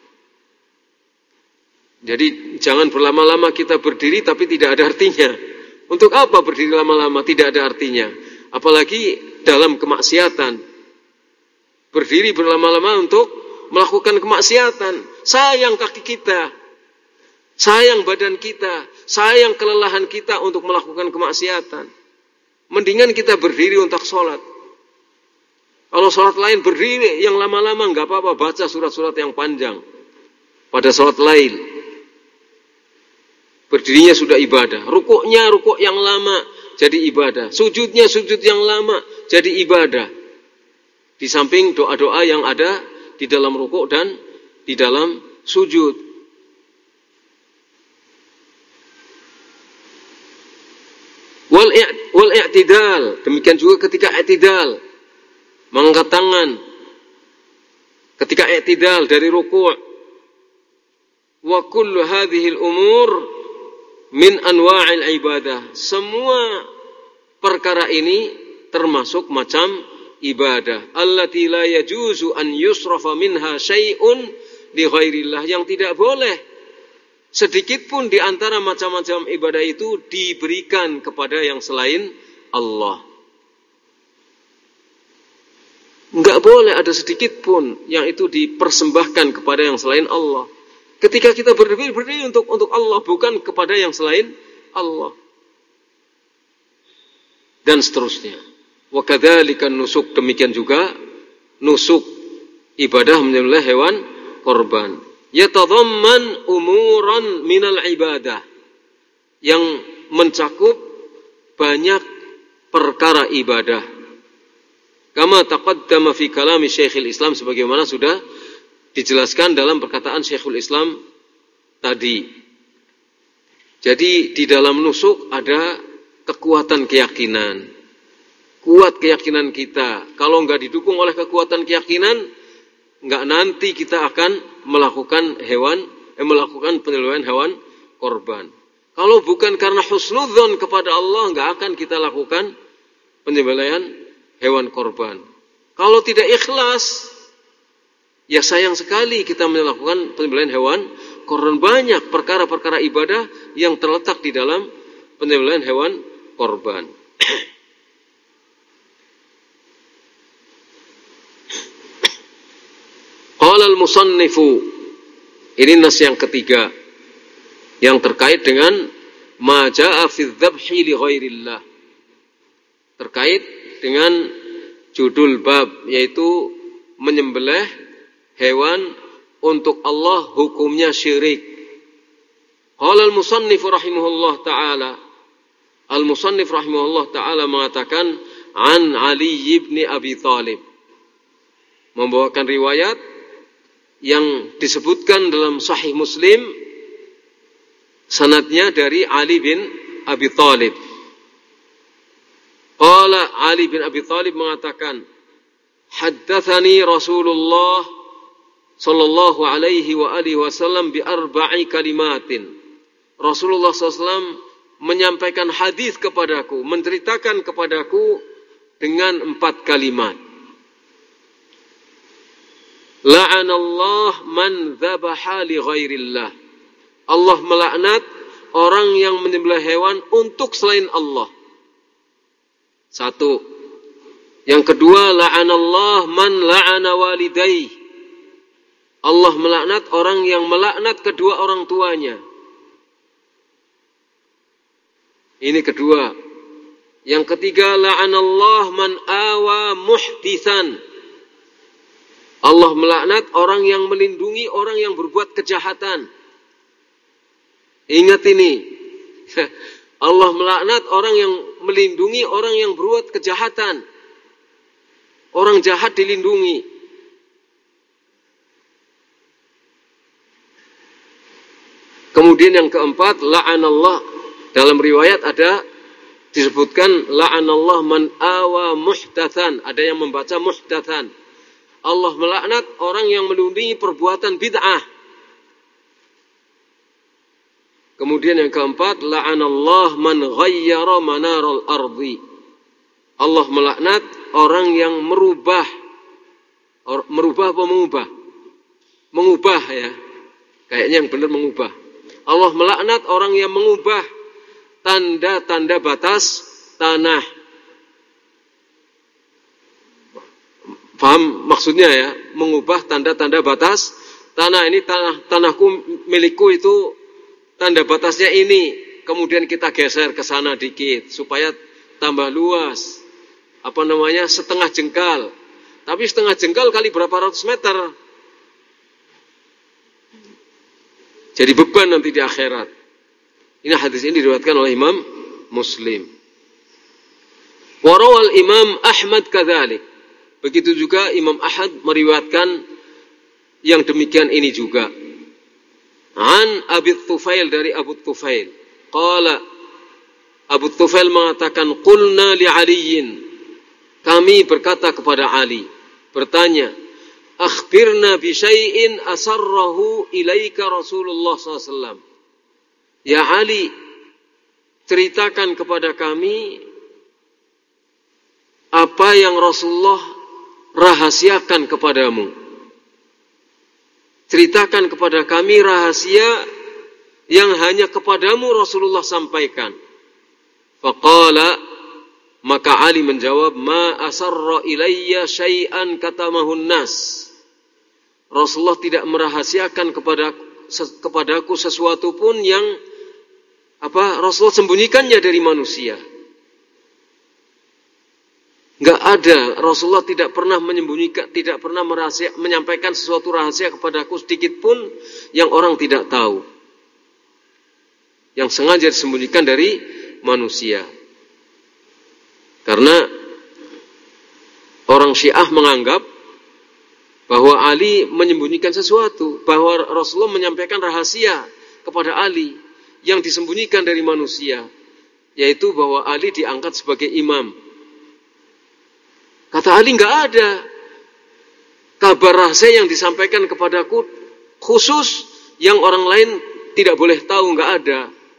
Jadi jangan berlama-lama kita berdiri tapi tidak ada artinya. Untuk apa berdiri lama-lama? Tidak ada artinya. Apalagi dalam kemaksiatan. Berdiri berlama-lama untuk melakukan kemaksiatan. Sayang kaki kita. Sayang badan kita. Sayang kelelahan kita untuk melakukan kemaksiatan. Mendingan kita berdiri untuk sholat. Kalau sholat lain berdiri yang lama-lama nggak apa-apa, baca surat-surat yang panjang. Pada sholat lain. Berdirinya sudah ibadah. Rukuknya rukuk yang lama jadi ibadah. Sujudnya sujud yang lama jadi ibadah. Di samping doa-doa yang ada di dalam rukuk dan di dalam sujud. Wal i'tidal. Demikian juga ketika i'tidal. Mengangkat tangan. Ketika i'tidal dari rukuk. Wa kullu hadhil umur min anwa'il ibadah. Semua perkara ini termasuk macam ibadah allati la yajuzu an yusrafa minha syai'un li ghairillah, yang tidak boleh sedikit pun di antara macam-macam ibadah itu diberikan kepada yang selain Allah. Enggak boleh ada sedikit pun yang itu dipersembahkan kepada yang selain Allah. Ketika kita berdiri, berdiri untuk untuk Allah, bukan kepada yang selain Allah. Dan seterusnya. Wa kadzalika nusuk, demikian juga nusuk, ibadah menyembelih hewan korban. Yatadhamman umuran minal ibadah, yang mencakup banyak perkara ibadah. Kama taqaddama fi kalami Syekhul Islam, sebagaimana sudah dijelaskan dalam perkataan Syekhul Islam tadi. Jadi di dalam nusuk ada kekuatan keyakinan. Kuat keyakinan kita. Kalau enggak didukung oleh kekuatan keyakinan, enggak nanti kita akan melakukan hewan, eh, melakukan penyembelihan hewan korban. Kalau bukan karena husnudzon kepada Allah, enggak akan kita lakukan penyembelihan hewan korban. Kalau tidak ikhlas, ya sayang sekali kita melakukan penyembelihan hewan korban. Banyak perkara-perkara ibadah yang terletak di dalam penyembelihan hewan korban. Qala al-musannifu, ini nas yang ketiga yang terkait dengan ma jaa fi dzabhi li ghairillah, terkait dengan judul bab, yaitu menyembelih hewan untuk Allah hukumnya syirik. Qala al-musannifu rahimahullah ta'ala, al-musannif rahimahullah ta'ala mengatakan an Ali ibn Abi Thalib, membawakan riwayat yang disebutkan dalam Sahih Muslim, sanadnya dari Ali bin Abi Thalib. Qala Ali bin Abi Thalib mengatakan, haddatsani Rasulullah sallallahu alaihi wa alihi wasallam bi arba'i kalimatin. Rasulullah sallallahu alaihi wasallam menyampaikan hadis kepadaku, menceritakan kepadaku dengan empat kalimat. La'anallah man dzabaha li ghairillah. Allah melaknat orang yang menyembelih hewan untuk selain Allah. Satu. Yang kedua, la'anallah man la'ana walidayh. Allah melaknat orang yang melaknat kedua orang tuanya. Ini kedua. Yang ketiga, la'anallah man awa muhditsan. Allah melaknat orang yang melindungi orang yang berbuat kejahatan. Ingat ini. Allah melaknat orang yang melindungi orang yang berbuat kejahatan. Orang jahat dilindungi. Kemudian yang keempat, la'anallah. Dalam riwayat ada disebutkan la'anallah man awa muhdatsan. Ada yang membaca muhdatsan. Allah melaknat orang yang melindungi perbuatan bid'ah. Kemudian yang keempat, la'anallah man ghayyara manaral ardi. Allah melaknat orang yang merubah. Or, merubah apa mengubah? Mengubah ya. Kayaknya yang benar mengubah. Allah melaknat orang yang mengubah tanda-tanda batas tanah. Paham maksudnya ya? Mengubah tanda-tanda batas tanah. Ini tanah tanahku milikku itu tanda batasnya ini. Kemudian kita geser ke sana dikit supaya tambah luas. Apa namanya? Setengah jengkal. Tapi setengah jengkal kali berapa ratus meter. Jadi beban nanti di akhirat. Ini hadis ini diriwayatkan oleh Imam Muslim. Wa rawal Imam Ahmad kadzalik. Begitu juga Imam Ahmad meriwayatkan yang demikian ini juga. An Abi Tufail, dari Abu Tufail. Qala, Abu Tufail mengatakan, qulna li Aliyin. Kami berkata kepada Ali, bertanya, akhbirna bi syai'in asarrahu ilaika Rasulullah sallallahu alaihi wasallam. Ya Ali, ceritakan kepada kami apa yang Rasulullah rahasiakan kepadamu. Ceritakan kepada kami rahasia yang hanya kepadamu Rasulullah sampaikan. Faqala, maka Ali menjawab, ma asarra ilayya syai'an katamahun nas. Rasulullah tidak merahasiakan kepada kepadaku sesuatu pun yang apa Rasulullah sembunyikannya dari manusia. Enggak ada, Rasulullah tidak pernah menyembunyikan, tidak pernah merahasia, menyampaikan sesuatu rahasia kepadaku sedikit pun yang orang tidak tahu. Yang sengaja disembunyikan dari manusia. Karena orang Syiah menganggap bahwa Ali menyembunyikan sesuatu, bahwa Rasulullah menyampaikan rahasia kepada Ali yang disembunyikan dari manusia, yaitu bahwa Ali diangkat sebagai imam. Kata Ali, enggak ada kabar rahasia yang disampaikan kepadaku khusus yang orang lain tidak boleh tahu, enggak ada.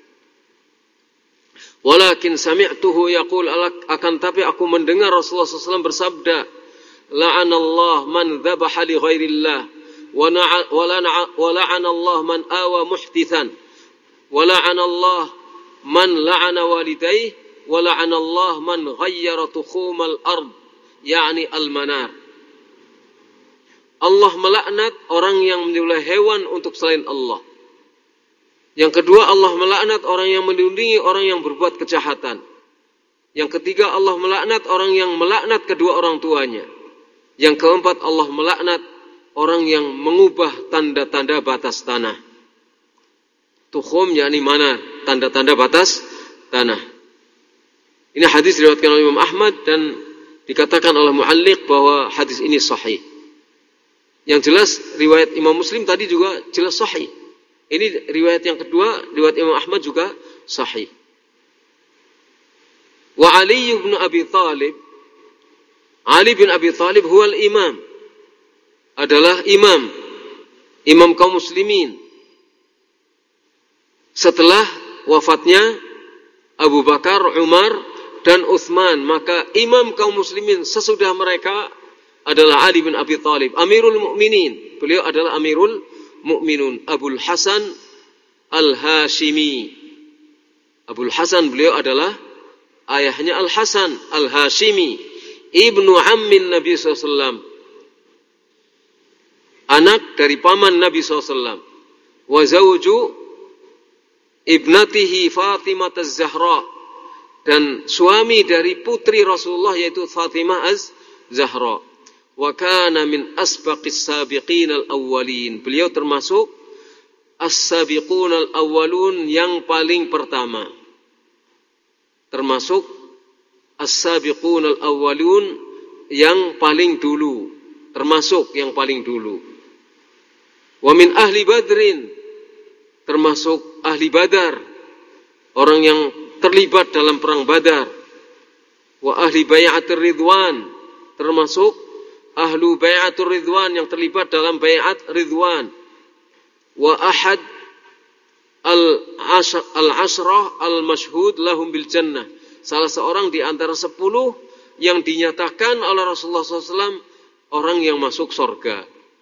Walakin sami'tuhu yaqul, akan tapi aku mendengar Rasulullah shallallahu alaihi wasallam bersabda, la'anallah man dhabaha li ghairillah wa la'anallah man awa muhdithan wa la'anallah man la'ana walidayhi wa la'anallah man ghayyara tukhumal ard, yakni al-manar. Allah melaknat orang yang menyembelih hewan untuk selain Allah. Yang kedua, Allah melaknat orang yang melindungi orang yang berbuat kejahatan. Yang ketiga, Allah melaknat orang yang melaknat kedua orang tuanya. Yang keempat, Allah melaknat orang yang mengubah tanda-tanda batas tanah. Tukhum yakni mana? Tanda-tanda batas tanah. Ini hadis diriwayatkan oleh Imam Ahmad dan dikatakan oleh mu'alliq bahwa hadis ini sahih. Yang jelas riwayat Imam Muslim tadi juga jelas sahih. Ini riwayat yang kedua, riwayat Imam Ahmad juga sahih. Wa Ali bin Abi Thalib, Ali bin Abi Thalib huwal imam, adalah imam, imam kaum muslimin. Setelah wafatnya Abu Bakar, Umar, dan Utsman, maka imam kaum muslimin sesudah mereka adalah Ali bin Abi Thalib, Amirul Mukminin. Beliau adalah Amirul Mukminun, Abul Hasan Al-Hashimi. Abul Hasan beliau adalah ayahnya Al-Hasan Al-Hashimi, ibnu ammin Nabi sallallahu alaihi wasallam, anak dari paman Nabi sallallahu alaihi wasallam, wa zawju ibnatihi Fatimah Az-Zahra, dan suami dari putri Rasulullah yaitu Fatimah Az-Zahra. Wa kana min asbaqis sabiqin al-awwalin. Beliau termasuk as-sabiqun al-awwalun yang paling pertama. Termasuk as-sabiqun al-awwalun yang paling dulu. Termasuk yang paling dulu. Wa min ahli Badrin. Termasuk ahli Badar. Orang yang terlibat dalam perang Badar. Wa ahli bai'atir ridwan. Termasuk ahlu bai'atur ridwan yang terlibat dalam bai'at ridwan. Wa ahad al-ashrah al-mashhud lahum bil jannah. Salah seorang di antara sepuluh yang dinyatakan oleh Rasulullah shallallahu alaihi wasallam orang yang masuk surga.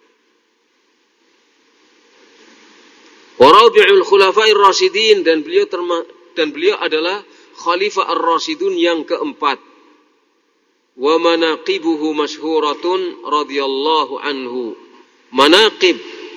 Wa rabi'ul khulafa'ir rasyidin, dan beliau terma- dan beliau adalah khalifah ar-rasyidun yang keempat. Wa manaqibuhu masyhuratun radhiyallahu anhu. Manaqib,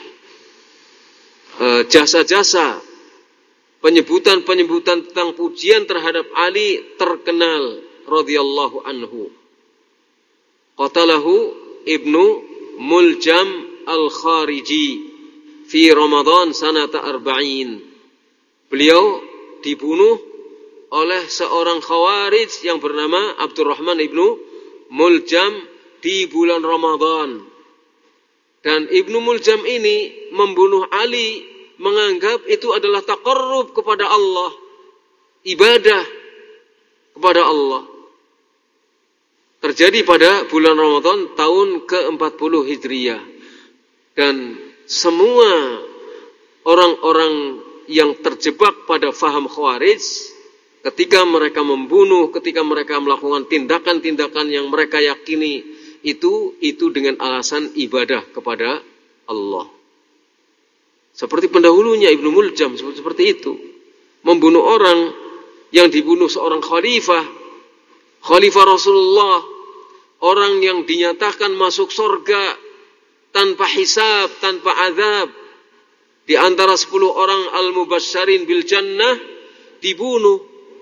e, jasa-jasa, penyebutan-penyebutan tentang pujian terhadap Ali terkenal radhiyallahu anhu. Qatalahu Ibnu Muljam Al-Khariji fi Ramadan sanata arba'in. Beliau dibunuh oleh seorang khawarij yang bernama Abdurrahman ibnu Muljam di bulan Ramadan. Dan Ibnu Muljam ini membunuh Ali, menganggap itu adalah taqarrub kepada Allah, ibadah kepada Allah. Terjadi pada bulan Ramadan tahun ke empat puluh Hijriyah. Dan semua orang-orang yang terjebak pada faham khawarij, ketika mereka membunuh, ketika mereka melakukan tindakan-tindakan yang mereka yakini itu itu dengan alasan ibadah kepada Allah. Seperti pendahulunya Ibnu Muljam seperti itu. Membunuh orang yang dibunuh seorang khalifah, khalifah Rasulullah, orang yang dinyatakan masuk surga tanpa hisab, tanpa azab. Di antara sepuluh orang al-mubasysyarin bil jannah dibunuh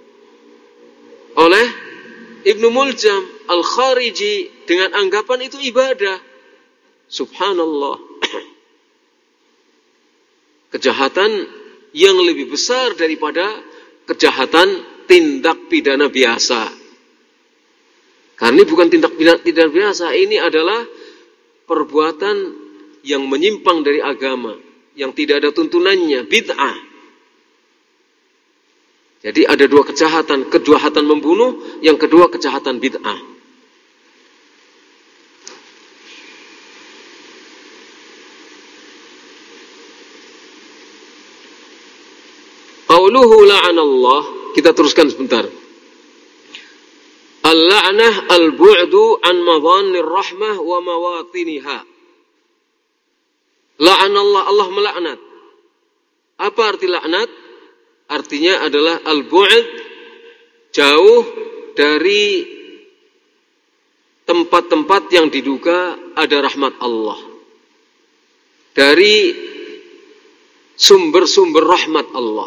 oleh Ibnu Muljam al-Khariji dengan anggapan itu ibadah. Subhanallah. Kejahatan yang lebih besar daripada kejahatan tindak pidana biasa. Karena ini bukan tindak pidana biasa, ini adalah perbuatan yang menyimpang dari agama, yang tidak ada tuntunannya, bid'ah. Jadi ada dua kejahatan, kejahatan membunuh, yang kedua kejahatan bid'ah. Qauluhu la'anallah, kita teruskan sebentar. Al-la'nah al-bu'du an madhanir rahmah wa mawatiniha. La'anallah, Allah melaknat. Apa arti laknat? Artinya adalah al-bu'd, jauh dari tempat-tempat yang diduga ada rahmat Allah. Dari sumber-sumber rahmat Allah.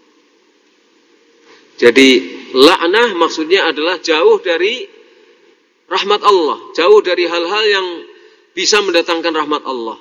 Jadi laknah maksudnya adalah jauh dari rahmat Allah, jauh dari hal-hal yang bisa mendatangkan rahmat Allah.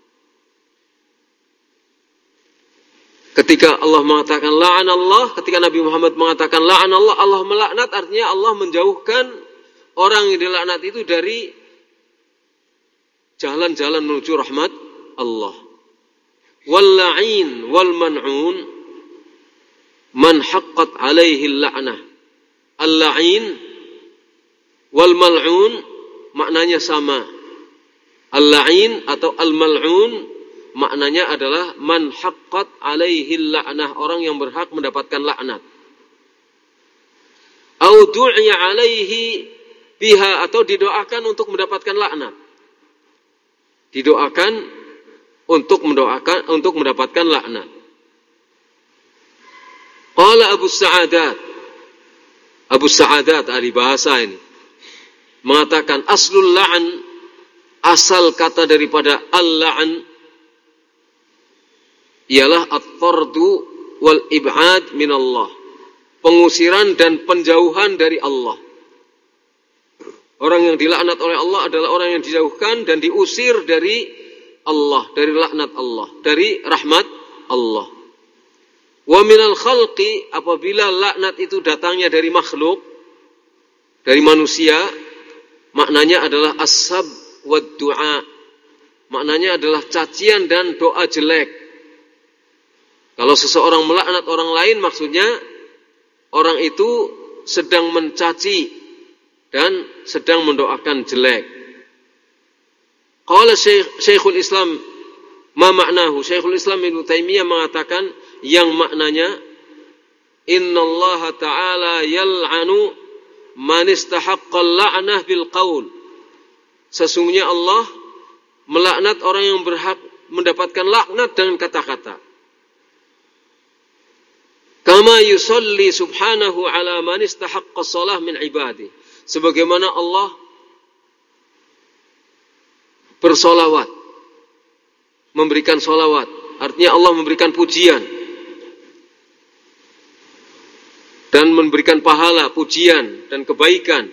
Ketika Allah mengatakan la'anallah, ketika Nabi Muhammad mengatakan la'anallah, Allah melaknat, artinya Allah menjauhkan orang yang dilaknat itu dari jalan-jalan menuju rahmat Allah. Wal la'in wal man'un man haqqat alaihi la'nah. Al-la'in wal mal'un maknanya sama. Al-la'in atau al-mal'un maknanya adalah man haqqat alaihi la'nah, orang yang berhak mendapatkan laknat. Au du'iya alaihi biha, atau didoakan untuk mendapatkan laknat. Didoakan untuk mendoakan untuk mendapatkan laknat. Qala Abu Sa'adat, Abu Sa'adat ahli bahasa ini mengatakan aslul la'an, asal kata daripada al-la'an ialah at-tardu wal ib'ad min Allah, pengusiran dan penjauhan dari Allah. Orang yang dilaknat oleh Allah adalah orang yang dijauhkan dan diusir dari Allah, dari laknat Allah, dari rahmat Allah. Wa minal khalqi, apabila laknat itu datangnya dari makhluk, dari manusia, maknanya adalah as-sab wa du'a. Maknanya adalah cacian dan doa jelek. Kalau seseorang melaknat orang lain, maksudnya orang itu sedang mencaci dan sedang mendoakan jelek. Qala Syekh, Syekhul Islam ma maknahu, Syekhul Islam Ibnu Taimiyah mengatakan yang maknanya innallaha ta'ala yal'anu man istahaqqal la'nah bil qaul. Sesungguhnya Allah melaknat orang yang berhak mendapatkan laknat dengan kata-kata. Kama yusalli subhanahu ala man istahaqqa shalah min ibadi. Sebagaimana Allah bersolawat, memberikan solawat, artinya Allah memberikan pujian dan memberikan pahala, pujian dan kebaikan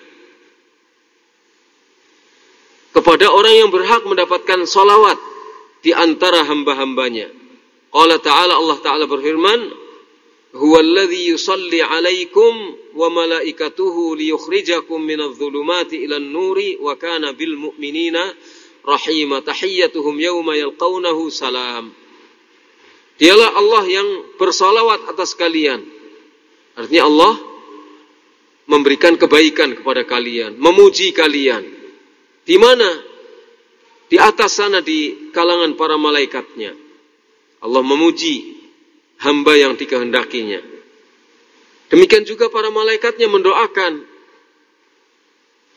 kepada orang yang berhak mendapatkan solawat di antara hamba-hambanya. Qala ta'ala, Allah ta'ala berfirman, huwallazi yusalli alaikum wa malaikatuhu liyukhrijakum minadh dhulumati ilan nuri wa kana bil mu'minina rahimah, tahiyyatuhum yawma yalqawnahu salam. Dialah Allah yang bersolawat atas kalian. Artinya Allah memberikan kebaikan kepada kalian, memuji kalian. Di mana? Di atas sana di kalangan para malaikatnya. Allah memuji hamba yang dikehendakinya. Demikian juga para malaikatnya mendoakan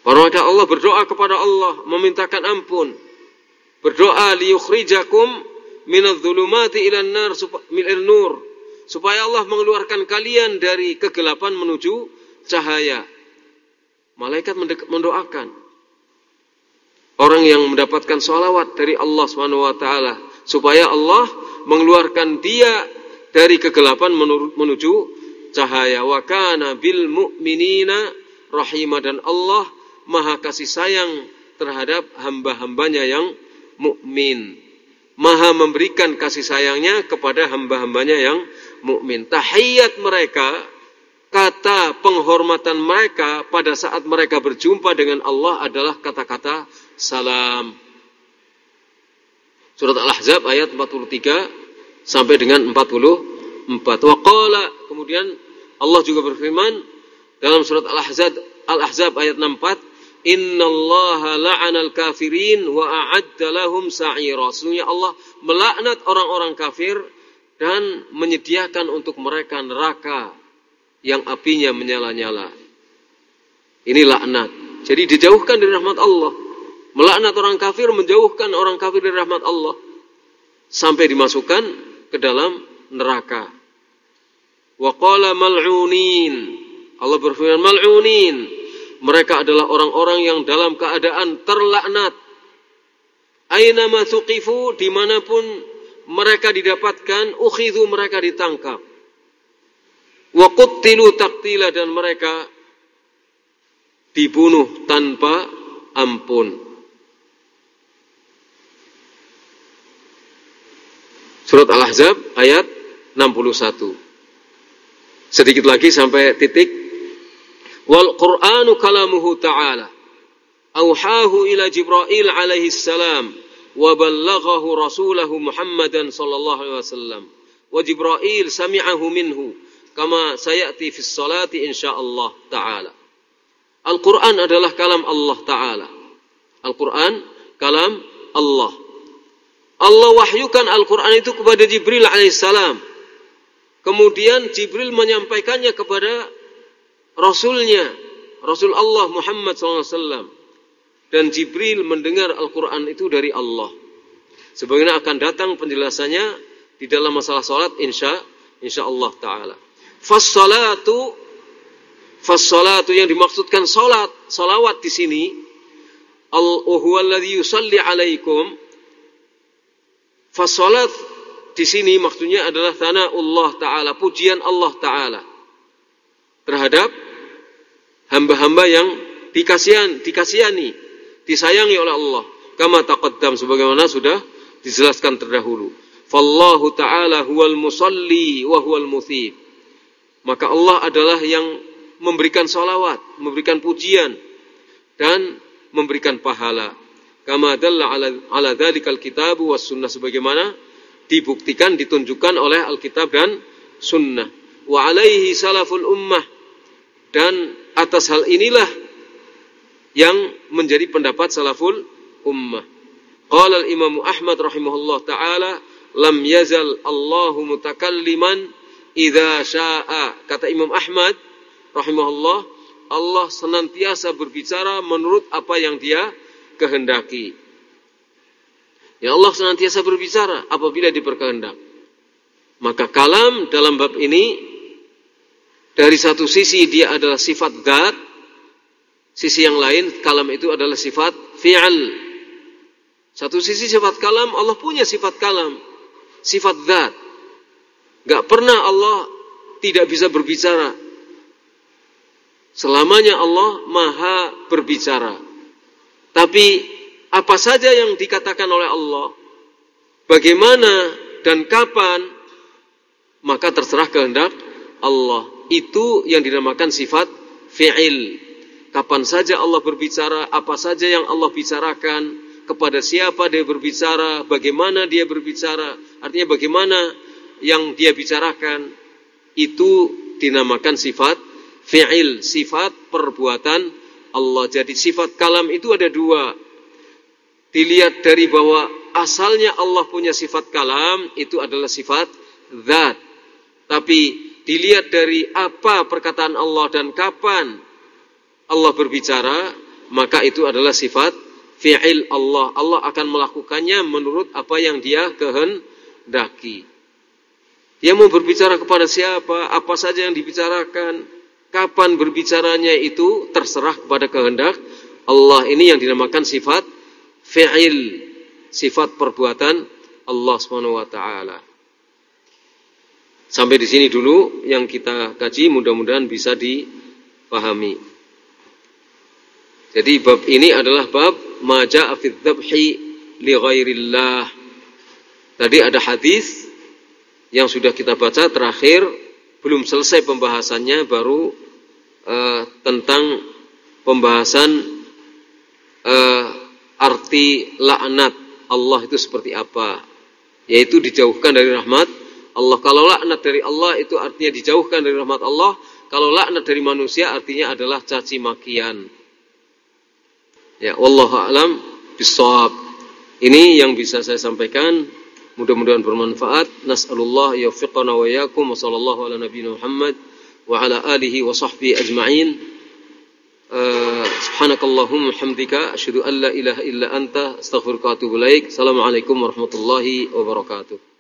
Maka Allah berdoa kepada Allah, memintakan ampun. Berdoa liyukhrijakum minadh-dhulumati ilan nar minal nur, supaya Allah mengeluarkan kalian dari kegelapan menuju cahaya. Malaikat mendoakan orang yang mendapatkan sholawat dari Allah subhanahu wa taala, supaya Allah mengeluarkan dia dari kegelapan menuju cahaya. Wa kana bil mu'minina rahimah, dan Allah maha kasih sayang terhadap hamba-hambanya yang mukmin. Maha memberikan kasih sayangnya kepada hamba-hambanya yang mukmin. Tahiyat mereka, kata penghormatan mereka pada saat mereka berjumpa dengan Allah adalah kata-kata salam. Surat Al-Ahzab ayat empat puluh tiga sampai dengan empat puluh empat. Wa qala, kemudian Allah juga berfirman dalam surat Al-Ahzab Al-Ahzab ayat enam puluh empat, innallaha la'anal kafirin wa a'adda lahum sa'ira. Sesungguhnya Allah melaknat orang-orang kafir dan menyediakan untuk mereka neraka yang apinya menyala-nyala. Ini laknat. Jadi dijauhkan dari rahmat Allah. Melaknat orang kafir, menjauhkan orang kafir dari rahmat Allah, sampai dimasukkan ke dalam neraka. Wa qala mal'unin. Allah berfirman mal'unin. Mereka adalah orang-orang yang dalam keadaan terlaknat. Aina ma thuqifu, dimanapun mereka didapatkan, ukhidhu, mereka ditangkap. Wa quttilu taqtila, dan mereka dibunuh tanpa ampun. Surat Al-Ahzab ayat enam puluh satu. Sedikit lagi sampai titik. Wal Qur'anu kalamuhu ta'ala. Auhahu ila Jibril alaihi salam wa ballaghahu rasulahu Muhammadan sallallahu alaihi wasallam. Wa Jibril sami'ahu minhu kama sayati fis salati insyaallah ta'ala. Al-Qur'an adalah kalam Allah ta'ala. Al-Qur'an kalam Allah. Allah wahyukan Al-Qur'an itu kepada Jibril alaihissalam. Kemudian Jibril menyampaikannya kepada Rasulnya, Rasul Allah Muhammad sallallahu alaihi wasallam. Dan Jibril mendengar Al-Quran itu dari Allah. Sebagaimana akan datang penjelasannya di dalam masalah salat insya insyaallah taala. Fas-salatu fas-salatu yang dimaksudkan salat, salawat di sini, huwa alladhi yusalli alaikum. Fas-salat di sini maksudnya adalah thana'ullah taala, pujian Allah taala terhadap hamba-hamba yang dikasihan, dikasihani, disayangi oleh Allah. Kama taqaddam, sebagaimana sudah dijelaskan terdahulu. Fallahu ta'ala huwal musalli wa huwal muthib. Maka Allah adalah yang memberikan salawat, memberikan pujian, dan memberikan pahala. Kama dalla ala, ala dhalikal kitabu was sunnah, sebagaimana dibuktikan, ditunjukkan oleh Alkitab dan sunnah. Wa alaihi salaful ummah, dan atas hal inilah yang menjadi pendapat salaful ummah. Qala al-Imam Ahmad rahimahullah ta'ala, lam yazal Allahu mutakalliman idza syaa. Kata Imam Ahmad rahimahullah, Allah senantiasa berbicara menurut apa yang Dia kehendaki. Ya, Allah senantiasa berbicara apabila diperkehendak. Maka kalam dalam bab ini, dari satu sisi dia adalah sifat dzat, sisi yang lain kalam itu adalah sifat fi'al. Satu sisi sifat kalam, Allah punya sifat kalam, sifat dzat. Gak pernah Allah tidak bisa berbicara. Selamanya Allah maha berbicara. Tapi apa saja yang dikatakan oleh Allah, bagaimana dan kapan, maka terserah kehendak Allah. Itu yang dinamakan sifat fi'il. Kapan saja Allah berbicara, apa saja yang Allah bicarakan, kepada siapa Dia berbicara, bagaimana Dia berbicara, artinya bagaimana yang Dia bicarakan, itu dinamakan sifat fi'il, sifat perbuatan Allah. Jadi sifat kalam itu ada dua. Dilihat dari bahwa asalnya Allah punya sifat kalam, itu adalah sifat dzat. Tapi dilihat dari apa perkataan Allah dan kapan Allah berbicara, maka itu adalah sifat fi'il Allah. Allah akan melakukannya menurut apa yang dia kehendaki. Dia mau berbicara kepada siapa, apa saja yang dibicarakan, kapan berbicaranya itu terserah kepada kehendak Allah. Ini yang dinamakan sifat fi'il, sifat perbuatan Allah Subhanahu wa taala. Sampai di sini dulu yang kita kaji, mudah-mudahan bisa dipahami. Jadi bab ini adalah bab ma jaa'a fi dzabhi li ghairillah. Tadi ada hadis yang sudah kita baca terakhir, belum selesai pembahasannya, baru uh, tentang pembahasan uh, arti laknat Allah itu seperti apa, yaitu dijauhkan dari rahmat Allah. Kalau laknat dari Allah itu artinya dijauhkan dari rahmat Allah. Kalau laknat dari manusia artinya adalah caci makian. Ya, wallahu a'lam bissawab. Ini yang bisa saya sampaikan. Mudah-mudahan bermanfaat. Nas'alullah yaufiqana wa iyyakum wa sallallahu ala nabiyina Muhammad wa ala alihi wa sahbihi ajma'in. Uh, subhanakallahumma hamdika asyhadu an la ilaha illa anta astaghfiruka wa atubu ilaik. Assalamualaikum warahmatullahi wabarakatuh.